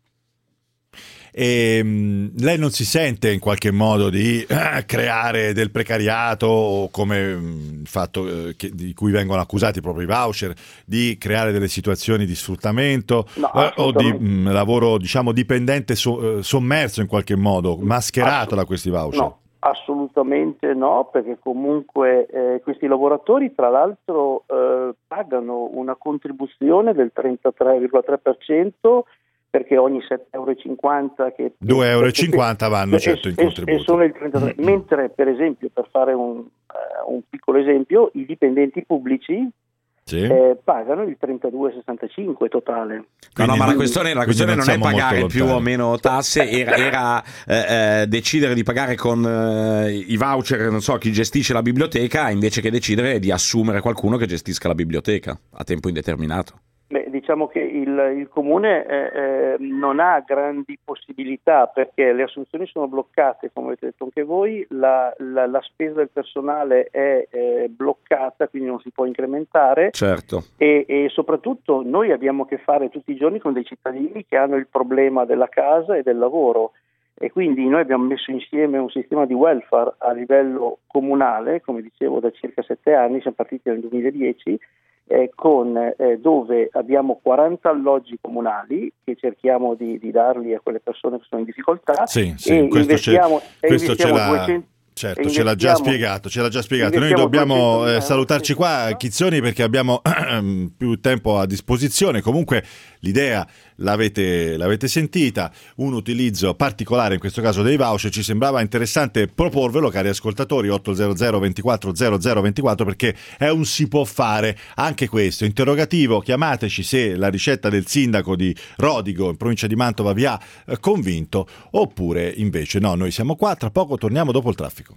E, mh, lei non si sente in qualche modo di eh, creare del precariato, o come il fatto eh, che, di cui vengono accusati proprio i voucher, di creare delle situazioni di sfruttamento no, eh, o di mh, lavoro, diciamo, dipendente so, eh, sommerso in qualche modo, mascherato Assolut- da questi voucher? No, assolutamente no, perché comunque eh, questi lavoratori tra l'altro eh, pagano una contribuzione del trentatré virgola tre per cento, perché ogni sette virgola cinquanta euro che due virgola cinquanta euro vanno, certo, in contributo. E sono il trentatré, mm-hmm. Mentre per esempio, per fare un, uh, un piccolo esempio, i dipendenti pubblici sì. eh, pagano il trentadue virgola sessantacinque totale. No, no, ma la questione, la questione non, non è pagare più o meno tasse, era, era eh, eh, decidere di pagare con eh, i voucher, non so, chi gestisce la biblioteca, invece che decidere di assumere qualcuno che gestisca la biblioteca a tempo indeterminato. Beh, diciamo che il, il comune eh, eh, non ha grandi possibilità, perché le assunzioni sono bloccate, come avete detto anche voi, la, la, la spesa del personale è eh, bloccata, quindi non si può incrementare. Certo. E, e soprattutto noi abbiamo a che fare tutti i giorni con dei cittadini che hanno il problema della casa e del lavoro, e quindi noi abbiamo messo insieme un sistema di welfare a livello comunale, come dicevo, da circa sette anni, siamo partiti nel duemiladieci, Eh, con, eh, dove abbiamo quaranta alloggi comunali che cerchiamo di, di darli a quelle persone che sono in difficoltà. Sì, sì, e questo investiamo, c'è, questo investiamo ce l'ha, duecento certo, ce l'ha già spiegato, ce l'ha già spiegato. Noi dobbiamo eh, salutarci qua, Chizzoni, perché abbiamo più tempo a disposizione. Comunque l'idea l'avete, l'avete sentita, un utilizzo particolare in questo caso dei voucher, ci sembrava interessante proporvelo, cari ascoltatori. Otto zero zero ventiquattro zero zero ventiquattro, perché è un si può fare anche questo. Interrogativo, chiamateci se la ricetta del sindaco di Rodigo in provincia di Mantova vi ha eh, convinto, oppure invece no. Noi siamo qua, tra poco torniamo dopo il traffico.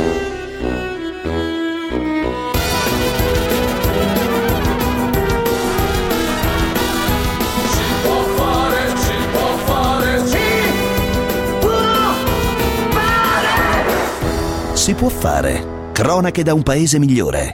Si può fare. Cronache da un paese migliore.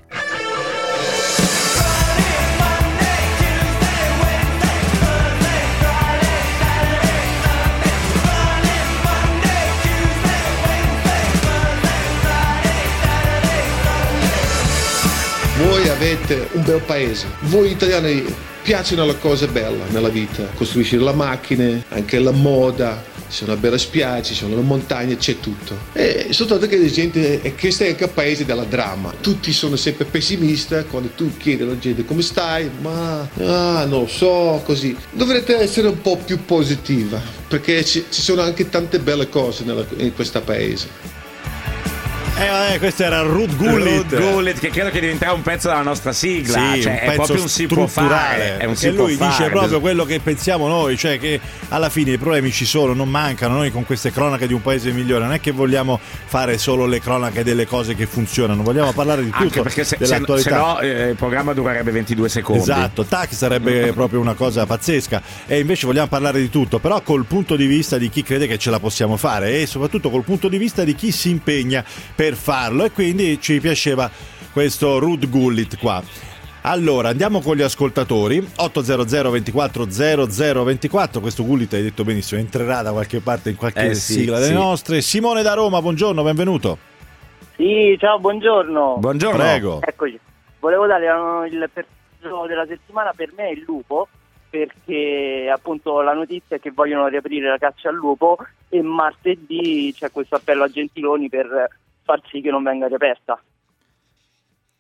Voi avete un bel paese. Voi italiani piacciono le cose belle nella vita. Costruisci le macchine, anche la moda. C'è una bella spiaggia, ci sono le montagne, c'è tutto. E soltanto che la gente, e questo è anche il paese della dramma. Tutti sono sempre pessimisti quando tu chiedi alla gente come stai, ma ah, non so, così. Dovrete essere un po' più positiva, perché ci, ci sono anche tante belle cose nella, in questo paese. Eh, eh, questo era Ruud Gullit. Ruud Gullit, che credo che diventerà un pezzo della nostra sigla. Sì, cioè, un è pezzo proprio un si può fare. È un si e lui può dice fare. proprio quello che pensiamo noi, cioè che alla fine i problemi ci sono, non mancano. Noi con queste cronache di un paese migliore non è che vogliamo fare solo le cronache delle cose che funzionano, vogliamo parlare di tutto. Anche perché se, dell'attualità. se no eh, il programma durerebbe ventidue secondi. Esatto, tac, sarebbe proprio una cosa pazzesca. E invece vogliamo parlare di tutto, però col punto di vista di chi crede che ce la possiamo fare, e soprattutto col punto di vista di chi si impegna per farlo. E quindi ci piaceva questo Ruud Gullit qua. Allora andiamo con gli ascoltatori. Otto zero zero ventiquattro zero zero ventiquattro. Questo Gullit, hai detto benissimo, entrerà da qualche parte in qualche eh sì, sigla delle sì. nostre. Simone da Roma, buongiorno, benvenuto. Sì, ciao, buongiorno. Buongiorno. Prego. Eccoci. Volevo dare il personaggio della settimana, per me è il lupo, perché appunto la notizia è che vogliono riaprire la caccia al lupo e martedì c'è questo appello a Gentiloni per far sì che non venga riaperta.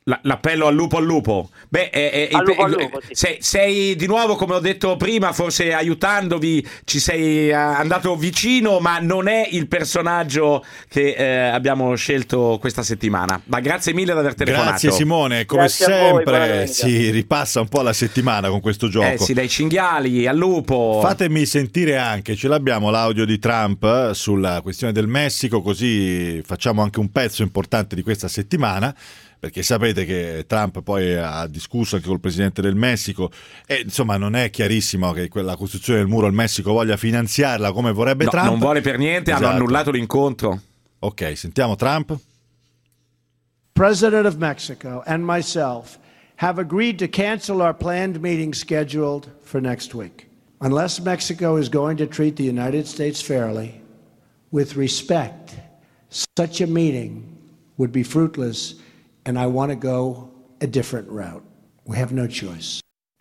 La, l'appello al lupo al lupo. Beh, eh, eh, Al lupo il- al lupo, sì. sei, sei di nuovo, come ho detto prima, forse aiutandovi, ci sei eh, andato vicino, ma non è il personaggio che eh, abbiamo scelto questa settimana. Ma grazie mille di aver telefonato. Grazie Simone, come Grazie a voi, buona sempre domenica. si ripassa un po' la settimana con questo gioco. Eh sì, dai cinghiali al lupo. Fatemi sentire anche, ce l'abbiamo l'audio di Trump eh, sulla questione del Messico, così facciamo anche un pezzo importante di questa settimana, perché sapete che Trump poi ha discusso anche col presidente del Messico e insomma non è chiarissimo che quella costruzione del muro il Messico voglia finanziarla come vorrebbe No, Trump. non vuole per niente, hanno Esatto. annullato l'incontro. Ok, sentiamo Trump. President of Mexico and myself have agreed to cancel our planned meeting scheduled for next week. Unless Mexico is going to treat the United States fairly, with respect, such a meeting would be fruitless, and I want to go a different route. We have no choice.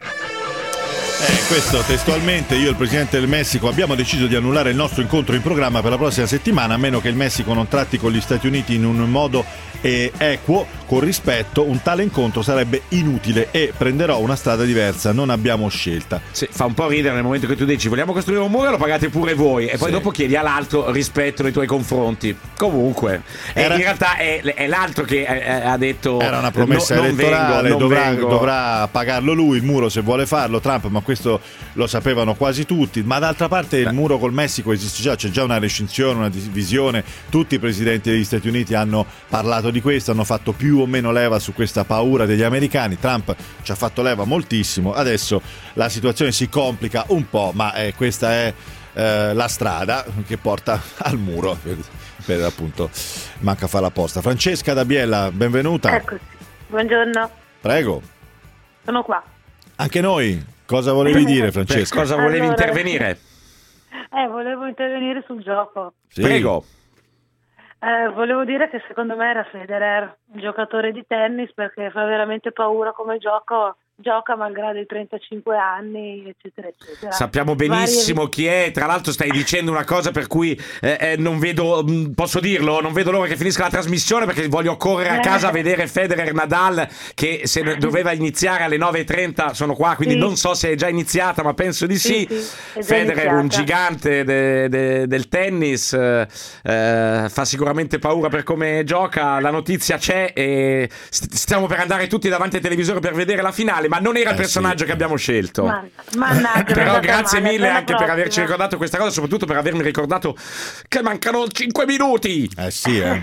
Eh, questo testualmente, io e il presidente del Messico abbiamo deciso di annullare il nostro incontro in programma per la prossima settimana, a meno che il Messico non tratti con gli Stati Uniti in un modo eh, equo, con rispetto. Un tale incontro sarebbe inutile e prenderò una strada diversa, non abbiamo scelta. Sì, fa un po' ridere nel momento che tu dici vogliamo costruire un muro e lo pagate pure voi e poi Sì. dopo chiedi all'altro rispetto nei tuoi confronti. Comunque Era- e in realtà è, è l'altro che eh, ha detto Era una promessa no, non elettorale, vengo, non dovrà, vengo. dovrà pagarlo lui il muro se vuole farlo Trump, ma questo lo sapevano quasi tutti. Ma d'altra parte il muro col Messico esiste già, c'è già una rescinzione, una divisione, tutti i presidenti degli Stati Uniti hanno parlato di questo, hanno fatto più o meno leva su questa paura degli americani. Trump ci ha fatto leva moltissimo, adesso la situazione si complica un po', ma eh, questa è eh, la strada che porta al muro per, per appunto manca fare la posta. Francesca da Biella, benvenuta. Eccoci, buongiorno, Prego. sono qua. Anche noi, cosa volevi dire Francesca? Per cosa volevi Allora- intervenire? Eh, volevo intervenire sul gioco. Sì. Prego. Eh, volevo dire che secondo me era Federer, un giocatore di tennis, perché fa veramente paura come gioco, gioca malgrado i trentacinque anni, eccetera, eccetera. Sappiamo benissimo Varie- chi è. Tra l'altro stai dicendo una cosa per cui eh, eh, non vedo, mh, posso dirlo, non vedo l'ora che finisca la trasmissione, perché voglio correre a casa a vedere Federer Nadal, che se ne- doveva iniziare alle nove e trenta sono qua, quindi Sì. non so se è già iniziata, ma penso di sì. Sì, sì, è già Federer, un iniziata. gigante de- de- del tennis, eh, eh, fa sicuramente paura per come gioca. La notizia c'è e st- stiamo per andare tutti davanti al televisore per vedere la finale, ma non era il Eh, personaggio sì. che abbiamo scelto. Man- Mannaggia, mi è Però andata grazie male, mille per la anche per averci prossima. ricordato questa cosa, soprattutto per avermi ricordato che mancano cinque minuti. Eh sì, eh.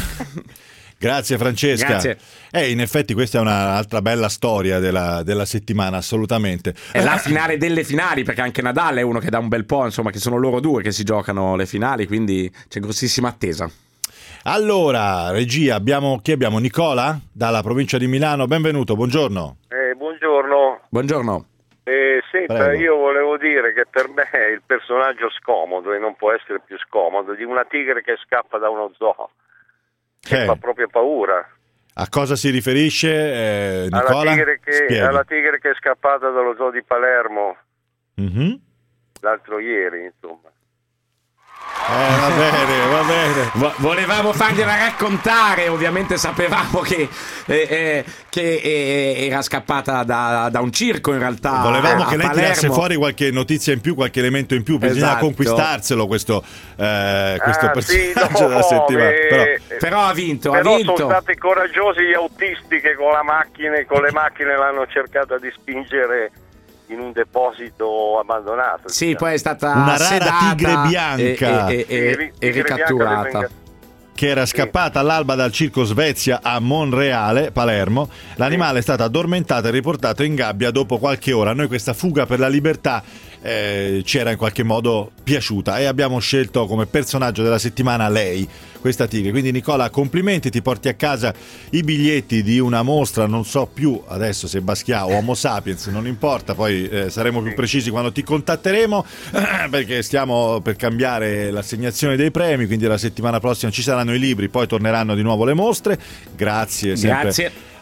Grazie Francesca. Grazie. Eh, in effetti questa è un'altra bella storia della, della settimana, assolutamente. È la finale delle finali, perché anche Nadal è uno che da un bel po', insomma, che sono loro due che si giocano le finali, quindi c'è grossissima attesa. Allora, regia, abbiamo, chi abbiamo? Nicola dalla provincia di Milano, benvenuto, buongiorno. Eh, buongiorno. Buongiorno. Eh, senta, Prego. io volevo dire che per me è il personaggio scomodo, e non può essere più scomodo, di una tigre che scappa da uno zoo. Che Eh, fa proprio paura. a cosa si riferisce, eh, Alla Nicola? tigre, che, Spieghi. alla tigre che è scappata dallo zoo di Palermo Mhm. l'altro ieri, insomma. Eh, va bene, va bene. Vo- volevamo fargliela raccontare, ovviamente sapevamo che, eh, eh, che eh, era scappata da, da un circo in realtà. Volevamo a che lei Palermo. tirasse fuori qualche notizia in più, qualche elemento in più, bisogna Esatto. conquistarselo questo, eh, questo Ah, personaggio sì, no, della settimana. eh, Però, Però ha vinto, Però ha vinto. sono stati coraggiosi gli autisti che con la macchina, con le macchine l'hanno cercata di spingere in un deposito abbandonato. Sì, diciamo. poi è stata Una rara sedata tigre bianca. e, e- e- Sì, e tigre bianca ricatturata. desenga- che era scappata all'alba dal circo Svezia a Monreale, Palermo. L'animale è stato addormentato e riportato in gabbia dopo qualche ora. A noi questa fuga per la libertà eh, ci era in qualche modo piaciuta e abbiamo scelto come personaggio della settimana lei, questa tigre. Quindi Nicola, complimenti, ti porti a casa i biglietti di una mostra, non so più adesso se Basquiat o Homo Sapiens, non importa, poi eh, saremo più precisi quando ti contatteremo, perché stiamo per cambiare l'assegnazione dei premi, quindi la settimana prossima ci saranno i libri, poi torneranno di nuovo le mostre. Grazie sempre Grazie.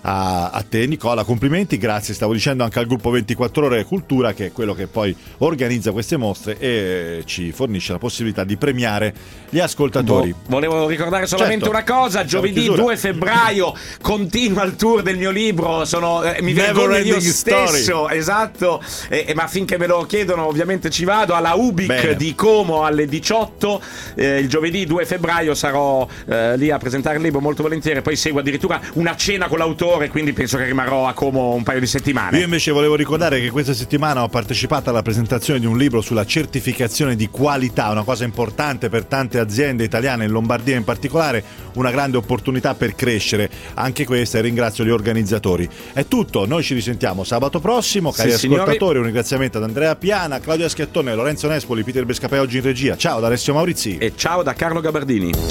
a, a te Nicola, complimenti, grazie, stavo dicendo anche al gruppo ventiquattro ore Cultura, che è quello che poi organizza queste mostre e ci fornisce la possibilità di premiare gli ascoltatori. Boh, volevo ricordare solamente Certo. una cosa: giovedì due febbraio continua il tour del mio libro, sono, eh, mi Never vergogno io Ending stesso, Story. esatto, eh, eh, ma finché me lo chiedono ovviamente ci vado alla Ubic Bene. di Como alle diciotto, eh, il giovedì due febbraio sarò eh, lì a presentare il libro molto volentieri, poi segue addirittura una cena con l'autore, quindi penso che rimarrò a Como un paio di settimane. Io invece volevo ricordare che questa settimana ho partecipato alla presentazione di un libro sulla certificazione di qualità, una cosa importante per tante aziende italiane, in Lombardia in particolare, una grande opportunità per crescere, anche questa, e ringrazio gli organizzatori. È tutto, noi ci risentiamo sabato prossimo, cari Sì, ascoltatori, signori. un ringraziamento ad Andrea Piana, Claudia Schiattone, Lorenzo Nespoli, Peter Bescapè oggi in regia. Ciao da Alessio Maurizi e ciao da Carlo Gabardini.